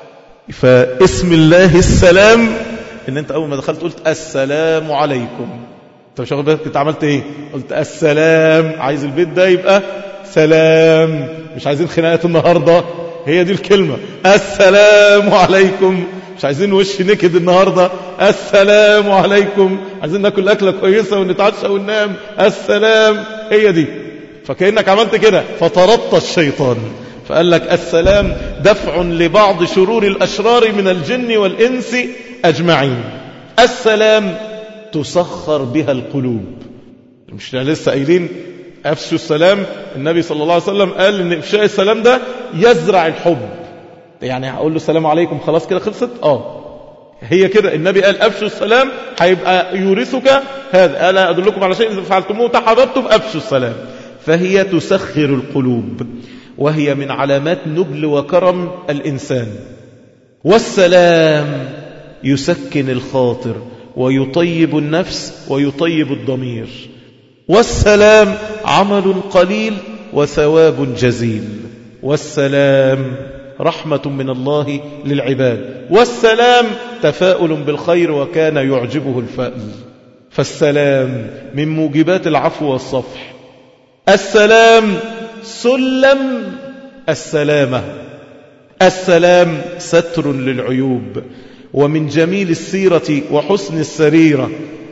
فاسم الله السلام إن أنت أول ما دخلت قلت السلام عليكم. أنت مش واخد بالك أنت عملت إيه؟ قلت السلام. عايز البيت ده يبقى سلام، مش عايزين خناقات النهاردة. هي دي الكلمة، السلام عليكم. مش عايزين وش نكد النهاردة، السلام عليكم. عايزين ناكل أكلة كويسة ونتعشى وننام، السلام. هي دي. فكأنك عملت كده فطردت الشيطان. فقال لك السلام دفع لبعض شرور الأشرار من الجن والإنس أجمعين. السلام تسخر بها القلوب. مش لسه قايلين أفشوا السلام؟ النبي صلى الله عليه وسلم قال إن إفشاء السلام ده يزرع الحب. يعني هقول له السلام عليكم خلاص كده خلصت؟ آه هي كده. النبي قال أفشوا السلام هيبقى يورثك هذا. ألا أدلكم على شيء إذا فعلتموه تحاببتم؟ أفشوا السلام. فهي تسخر القلوب، وهي من علامات نبل وكرم الإنسان. والسلام يسكن الخاطر ويطيب النفس ويطيب الضمير. والسلام عمل قليل وثواب جزيل. والسلام رحمة من الله للعباد. والسلام تفاؤل بالخير وكان يعجبه الفأل. فالسلام من موجبات العفو والصفح. السلام سلم السلامة. السلام ستر للعيوب، ومن جميل السيرة وحسن السريرة.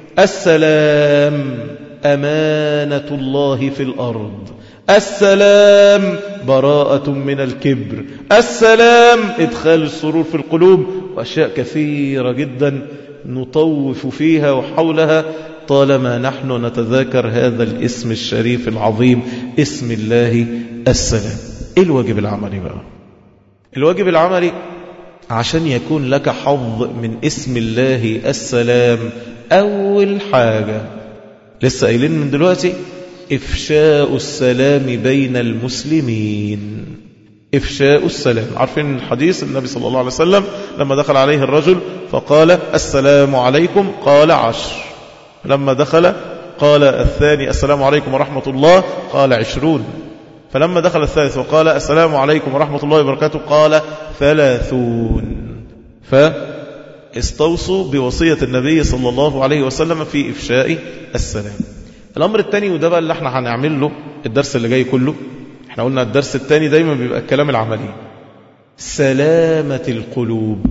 السلام أمانة الله في الأرض. السلام براءة من الكبر. السلام إدخال السرور في القلوب. وأشياء كثيرة جدا نطوف فيها وحولها طالما نحن نتذاكر هذا الاسم الشريف العظيم، اسم الله السلام. إيه الواجب العملي بقى؟ الواجب العملي عشان يكون لك حظ من اسم الله السلام، أول حاجة لسه قايلين من دلوقتي إفشاء السلام بين المسلمين. إفشاء السلام. عارفين الحديث النبي صلى الله عليه وسلم لما دخل عليه الرجل فقال السلام عليكم قال عشر. لما دخل قال الثاني السلام عليكم ورحمة الله قال عشرون. فلما دخل الثالث وقال السلام عليكم ورحمة الله وبركاته قال ثلاثون. فاستوصوا بوصية النبي صلى الله عليه وسلم في إفشاء السلام. الأمر الثاني، وده بقى اللي احنا هنعمل له الدرس اللي جاي كله، احنا قلنا الدرس الثاني دايما بيبقى الكلام العملي. سلامة القلوب،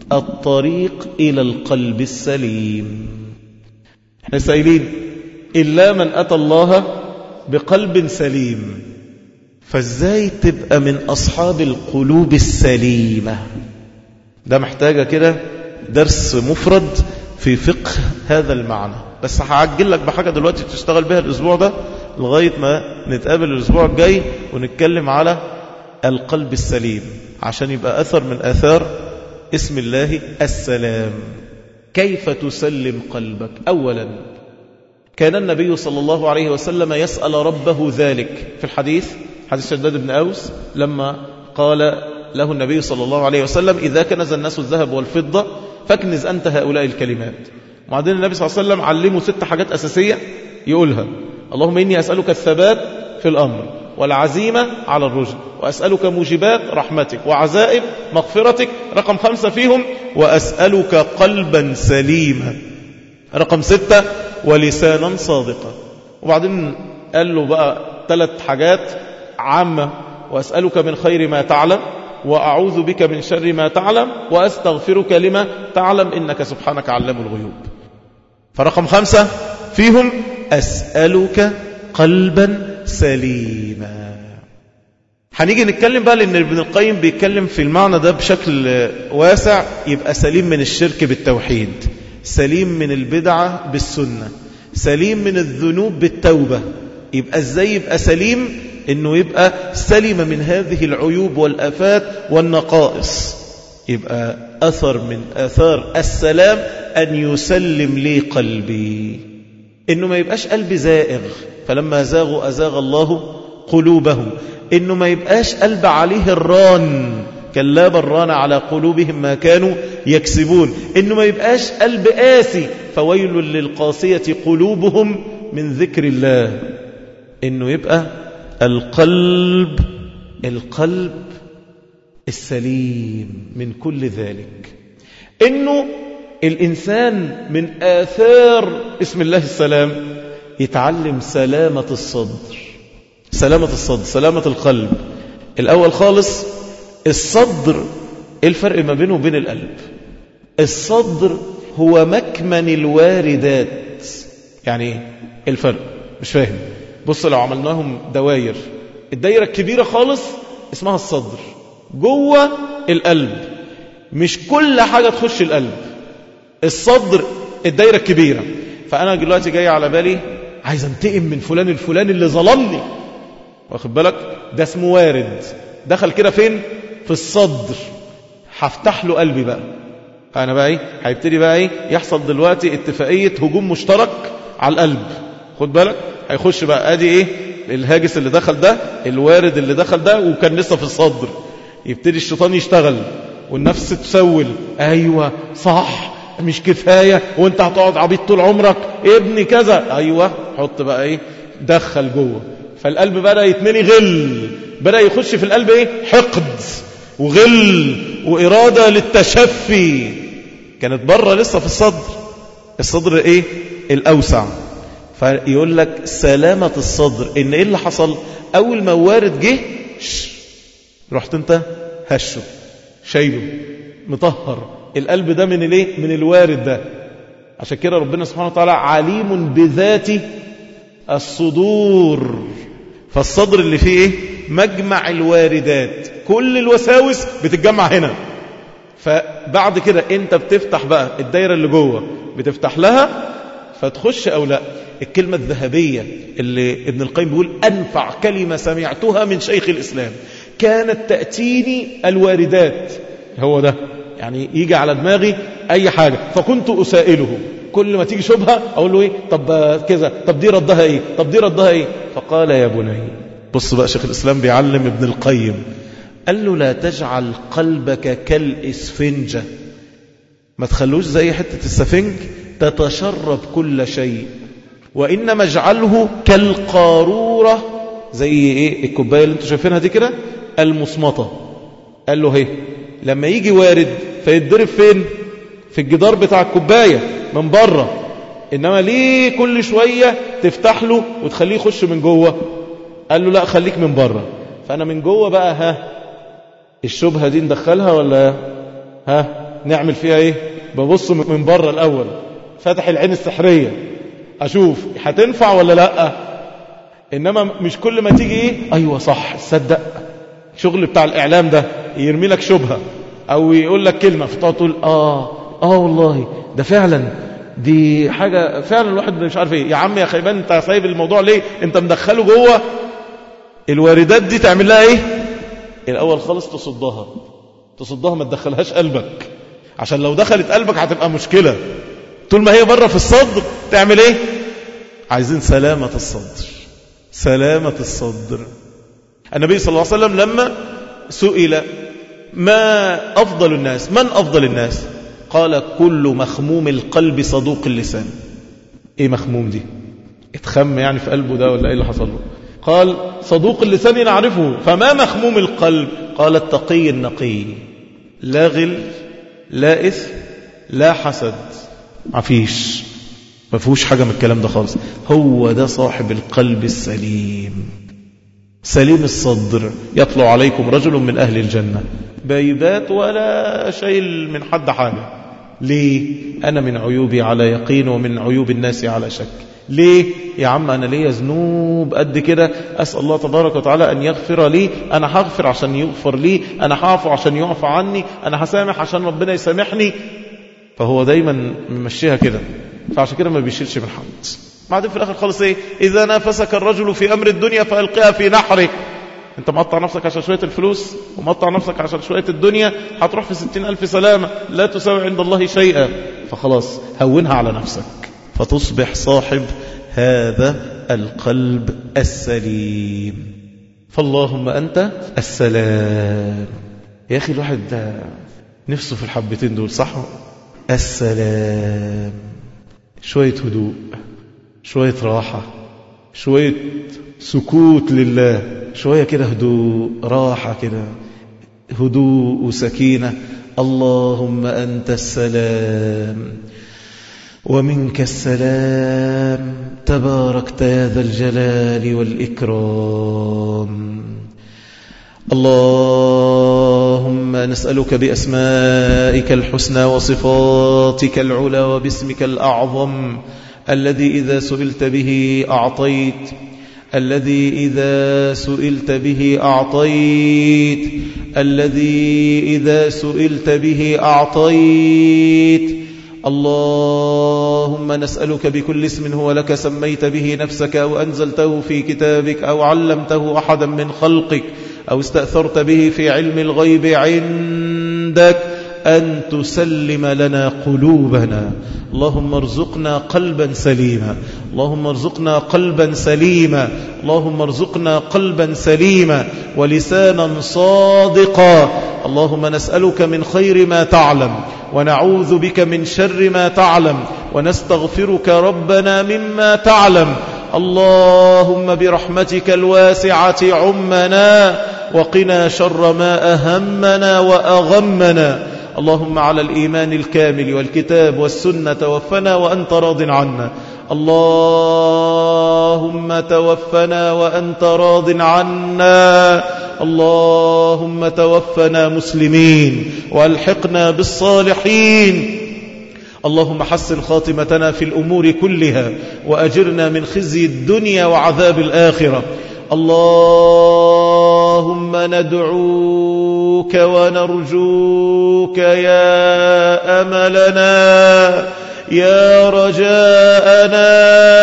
الطريق إلى القلب السليم. احنا سائلين إلا من أتى الله بقلب سليم. فازاي تبقى من أصحاب القلوب السليمة؟ ده محتاجة كده درس مفرد في فقه هذا المعنى. بس هعجل لك بحاجة دلوقتي تشتغل بها الأسبوع ده لغاية ما نتقابل الأسبوع الجاي ونتكلم على القلب السليم، عشان يبقى أثر من آثار اسم الله السلام. كيف تسلم قلبك؟ أولا كان النبي صلى الله عليه وسلم يسأل ربه ذلك في الحديث، حديث شداد بن أوس، لما قال له النبي صلى الله عليه وسلم إذا كنز الناس الذهب والفضة فاكنز أنت هؤلاء الكلمات. وبعدين النبي صلى الله عليه وسلم علمه ست حاجات أساسية يقولها: اللهم إني أسألك الثبات في الأمر والعزيمة على الرشد، وأسألك موجبات رحمتك وعزائم مغفرتك. رقم خمسة فيهم وأسألك قلبا سليما. رقم ستة ولسانا صادقا. وبعدين قال له بقى ثلاث حاجات عامة: وأسألك من خير ما تعلم، وأعوذ بك من شر ما تعلم، وأستغفرك لما تعلم إنك سبحانك علام الغيوب. فرقم خمسة فيهم أسألك قلبا سليما. هنيجي نتكلم بقى لأن ابن القيم بيتكلم في المعنى ده بشكل واسع. يبقى سليم من الشرك بالتوحيد، سليم من البدعة بالسنة، سليم من الذنوب بالتوبة. يبقى ازاي يبقى سليم؟ انه يبقى سلم من هذه العيوب والآفات والنقائص. يبقى أثر من آثار السلام أن يسلم لي قلبي، إنه ما يبقاش قلبي زائغ، فلما زاغوا أزاغ الله قلوبهم. إنه ما يبقاش قلب عليه الران، كلا بران على قلوبهم ما كانوا يكسبون. إنه ما يبقاش قلب قاسي، فويل للقاسية قلوبهم من ذكر الله. إنه يبقى القلب القلب السليم من كل ذلك. إنه الإنسان من آثار اسم الله السلام يتعلم سلامة الصدر. سلامة الصدر، سلامة القلب. الأول خالص الصدر ايه الفرق ما بينه وبين القلب؟ الصدر هو مكمن الواردات. يعني ايه الفرق؟ مش فاهم. بص، لو عملناهم دواير، الدايرة الكبيرة خالص اسمها الصدر، جوه القلب. مش كل حاجة تخش القلب. الصدر الدايرة الكبيرة. فأنا دلوقتي جاي على بالي عايز انتقم من فلان الفلاني اللي ظلمني، واخد بالك؟ ده اسمه وارد، دخل كده فين؟ في الصدر. هفتح له قلبي بقى. أنا بقى ايه؟ هيبتدي بقى ايه يحصل دلوقتي؟ اتفاقية هجوم مشترك على القلب. خد بالك، هيخش بقى ادي ايه؟ الهاجس اللي دخل ده، الوارد اللي دخل ده، وكان لسه في الصدر. يبتدي الشيطان يشتغل والنفس تسول. ايوه صح، مش كفاية وانت هتقعد عبيط طول عمرك، ابني كذا. ايوه، حط بقى ايه؟ دخل جوه. فالقلب بدأ يتمني غل، بدأ يخش في القلب ايه؟ حقد وغل وإرادة للتشفي. كانت بره لسه في الصدر. الصدر ايه؟ الأوسع. فيقول لك سلامة الصدر ان ايه اللي حصل؟ اول ما وارد جه رحت انت هشه شايله مطهر القلب ده من الايه؟ من الوارد ده. عشان كده ربنا سبحانه وتعالى عليم بذات الصدور. فالصدر اللي فيه ايه؟ مجمع الواردات، كل الوساوس بتتجمع هنا. فبعد كده انت بتفتح بقى الدايرة اللي جوه، بتفتح لها فتخش او لا. الكلمة الذهبية اللي ابن القيم بيقول أنفع كلمة سمعتها من شيخ الإسلام، كانت تأتيني الواردات. هو ده يعني يجي على دماغي أي حاجة فكنت أسائله. كل ما تيجي شبهة أقول له إيه؟ طب كذا، طب دي ردها إيه؟ طب دي ردها إيه؟ فقال يا بني، بص بقى شيخ الإسلام بيعلم ابن القيم، قال له لا تجعل قلبك كالإسفنجة، ما تخلوش زي حتة السفنج تتشرب كل شيء، وإنما اجعله كالقارورة، زي إيه؟ الكوباية اللي انتوا شايفينها دي كده، المصمطة. قال له هي لما يجي وارد فيتضرب فين؟ في الجدار بتاع الكوباية من بره، إنما ليه كل شوية تفتح له وتخليه يخش من جوه؟ قال له لا، خليك من بره. فأنا من جوه بقى ها الشبهة دي ندخلها ولا ها نعمل فيها ايه؟ ببص من بره الأول، فتح العين السحرية أشوف هتنفع ولا لا. إنما مش كل ما تيجي ايه أيوة صح صدق، شغل بتاع الإعلام ده يرمي لك شبهة أو يقول لك كلمة فتقعد تقول آه آه والله ده فعلا دي حاجة فعلا الواحد مش عارف ايه. يا عم يا خيبان، انت سايب الموضوع ليه؟ انت مدخله جوه. الواردات دي تعمل لها ايه؟ الأول خالص تصدها تصدها ما تدخلهاش قلبك، عشان لو دخلت قلبك هتبقى مشكلة. طول ما هي بره في الصدر تعمل ايه؟ عايزين سلامة الصدر، سلامة الصدر. النبي صلى الله عليه وسلم لما سئل ما أفضل الناس، من أفضل الناس؟ قال كل مخموم القلب صدوق اللسان. ايه مخموم دي؟ اتخم يعني في قلبه ده ولا ايه اللي حصل له؟ قال صدوق اللسان نعرفه، فما مخموم القلب؟ قال التقي النقي، لا غل لا إثم لا حسد، ما فيش ما فيهوش حاجة من الكلام ده خالص. هو ده صاحب القلب السليم، سليم الصدر. يطلع عليكم رجل من أهل الجنة بيبات ولا شيء من حد حاجة. ليه؟ أنا من عيوبي على يقين ومن عيوب الناس على شك. ليه؟ يا عم أنا ليه ذنوب قد كده، أسأل الله تبارك وتعالى أن يغفر لي، أنا هغفر عشان يغفر لي، أنا هعفو عشان يعفى عني، أنا هسامح عشان ربنا يسامحني. فهو دايما ممشيها كده، فعشان كده ما بيشيلش من حد. بعدين في الآخر خالص إيه؟ إذا نافسك الرجل في أمر الدنيا فألقيها في نحره. أنت مقطع نفسك عشان شوية الفلوس ومقطع نفسك عشان شوية الدنيا، هتروح في ستين ألف سلامة لا تساوي عند الله شيئا. فخلاص هونها على نفسك فتصبح صاحب هذا القلب السليم. فاللهم أنت السلام. يا أخي الواحد ده نفسه في الحبتين دول، صح؟ السلام، شوية هدوء، شوية راحة، شوية سكوت لله، شوية كده هدوء راحة كده، هدوء وسكينة. اللهم أنت السلام ومنك السلام، تباركت يا ذا الجلال والإكرام. الله نسألك بأسمائك الحسنى وصفاتك العلى وباسمك الأعظم الذي إذا سئلت به أعطيت الذي إذا سئلت به أعطيت الذي إذا سئلت به أعطيت. اللهم نسألك بكل اسم هو لك سميت به نفسك أو أنزلته في كتابك أو علمته أحدا من خلقك أو استأثرت به في علم الغيب عندك أن تسلم لنا قلوبنا. اللهم ارزقنا قلبا سليما اللهم ارزقنا قلبا سليما اللهم ارزقنا قلبا سليما ولسانا صادقا. اللهم نسألك من خير ما تعلم ونعوذ بك من شر ما تعلم ونستغفرك ربنا مما تعلم. اللهم برحمتك الواسعة عمنا وقنا شر ما أهمنا وأغمنا. اللهم على الإيمان الكامل والكتاب والسنة توفنا وأنت راض عنا. اللهم توفنا وأنت راض عنا. اللهم توفنا مسلمين والحقنا بالصالحين. اللهم حسن خاتمتنا في الأمور كلها وأجرنا من خزي الدنيا وعذاب الآخرة. اللهم ندعوك ونرجوك يا أملنا يا رجاءنا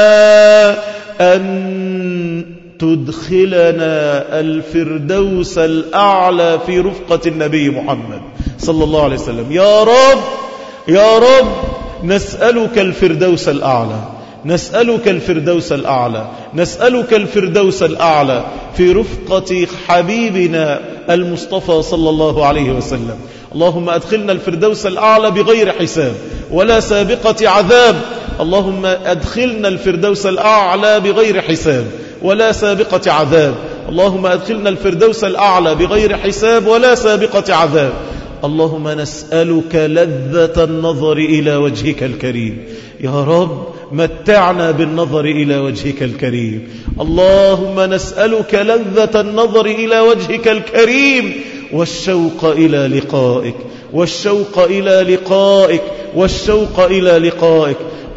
أن تدخلنا الفردوس الأعلى في رفقة النبي محمد صلى الله عليه وسلم. يا رب يا رب نسألك الفردوس الأعلى نسألك الفردوس الأعلى نسألك الفردوس الأعلى في رفقة حبيبنا المصطفى صلى الله عليه وسلم. اللهم أدخلنا الفردوس الأعلى بغير حساب ولا سابقة عذاب. اللهم أدخلنا الفردوس الأعلى بغير حساب ولا سابقة عذاب. اللهم أدخلنا الفردوس الأعلى بغير حساب ولا سابقة عذاب. اللهم نسألك لذة النظر إلى وجهك الكريم. يا رب متعنا بالنظر إلى وجهك الكريم. اللهم نسألك لذة النظر إلى وجهك الكريم والشوق إلى لقائك والشوق إلى لقائك والشوق إلى لقائك.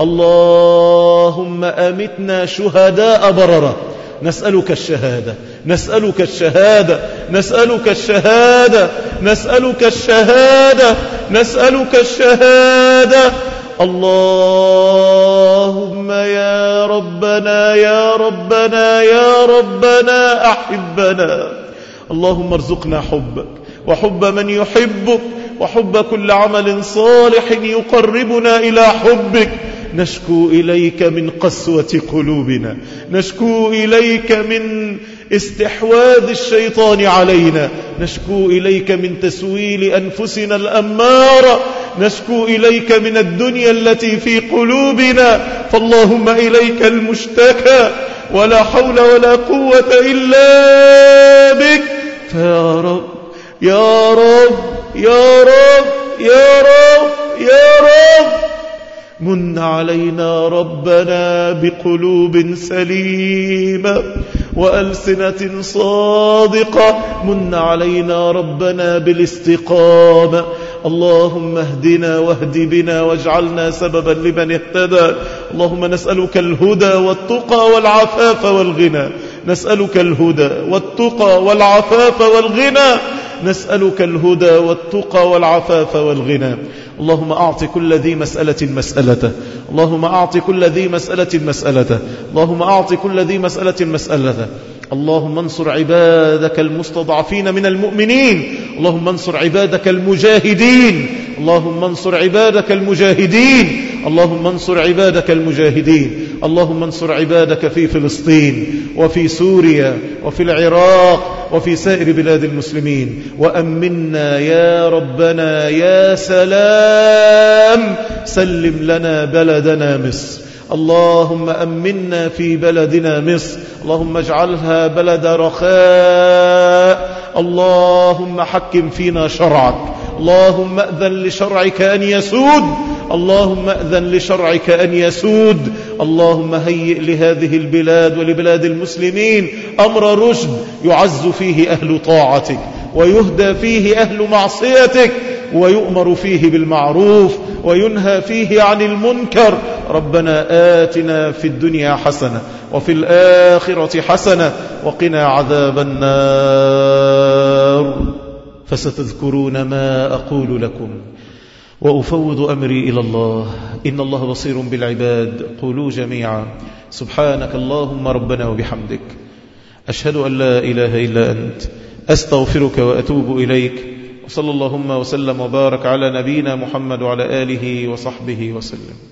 اللهم أمتنا شهداء بررة. نسألك الشهادة نسألك الشهادة نسألك الشهادة نسألك الشهادة نسألك الشهادة. اللهم يا ربنا يا ربنا يا ربنا أحبنا. اللهم ارزقنا حبك وحب من يحبك وحب كل عمل صالح يقربنا إلى حبك. نشكو إليك من قسوة قلوبنا نشكو إليك من استحواذ الشيطان علينا نشكو إليك من تسويل أنفسنا الأمارة نشكو إليك من الدنيا التي في قلوبنا. فاللهم إليك المشتكى ولا حول ولا قوة إلا بك. فيا رب يا رب يا رب يا رب يا رب من علينا ربنا بقلوب سليمة وألسنة صادقة. من علينا ربنا بالاستقامة. اللهم اهدنا واهد بنا واجعلنا سببا لمن اهتدى. اللهم نسألك الهدى والتقى والعفاف والغنى نسألك الهدى والتقى والعفاف والغنى نسألك الهدى والتقى والعفاف والغنى. اللهم أعط كل ذي مسألة مسألته اللهم أعط كل ذي مسألة مسألته اللهم أعط كل ذي مسألة مسألته. اللهم انصر عبادك المستضعفين من المؤمنين. اللهم انصر عبادك المجاهدين. اللهم انصر عبادك المجاهدين. اللهم انصر عبادك المجاهدين. اللهم انصر عبادك في فلسطين وفي سوريا وفي العراق وفي سائر بلاد المسلمين. وأمنا يا ربنا يا سلام. سلم لنا بلدنا مصر. اللهم أمنا في بلدنا مصر. اللهم اجعلها بلد رخاء. اللهم حكم فينا شرعك. اللهم أذن لشرعك أن يسود. اللهم أذن لشرعك أن يسود. اللهم هيئ لهذه البلاد ولبلاد المسلمين أمر رشد يعز فيه أهل طاعتك ويهدى فيه أهل معصيتك ويؤمر فيه بالمعروف وينهى فيه عن المنكر. ربنا آتنا في الدنيا حسنة وفي الآخرة حسنة وقنا عذاب النار. فستذكرون ما أقول لكم وأفوض أمري إلى الله إن الله بصير بالعباد. قولوا جميعا سبحانك اللهم ربنا وبحمدك أشهد أن لا إله إلا أنت أستغفرك وأتوب إليك. وصلى اللهم وسلم وبارك على نبينا محمد وعلى آله وصحبه وسلم.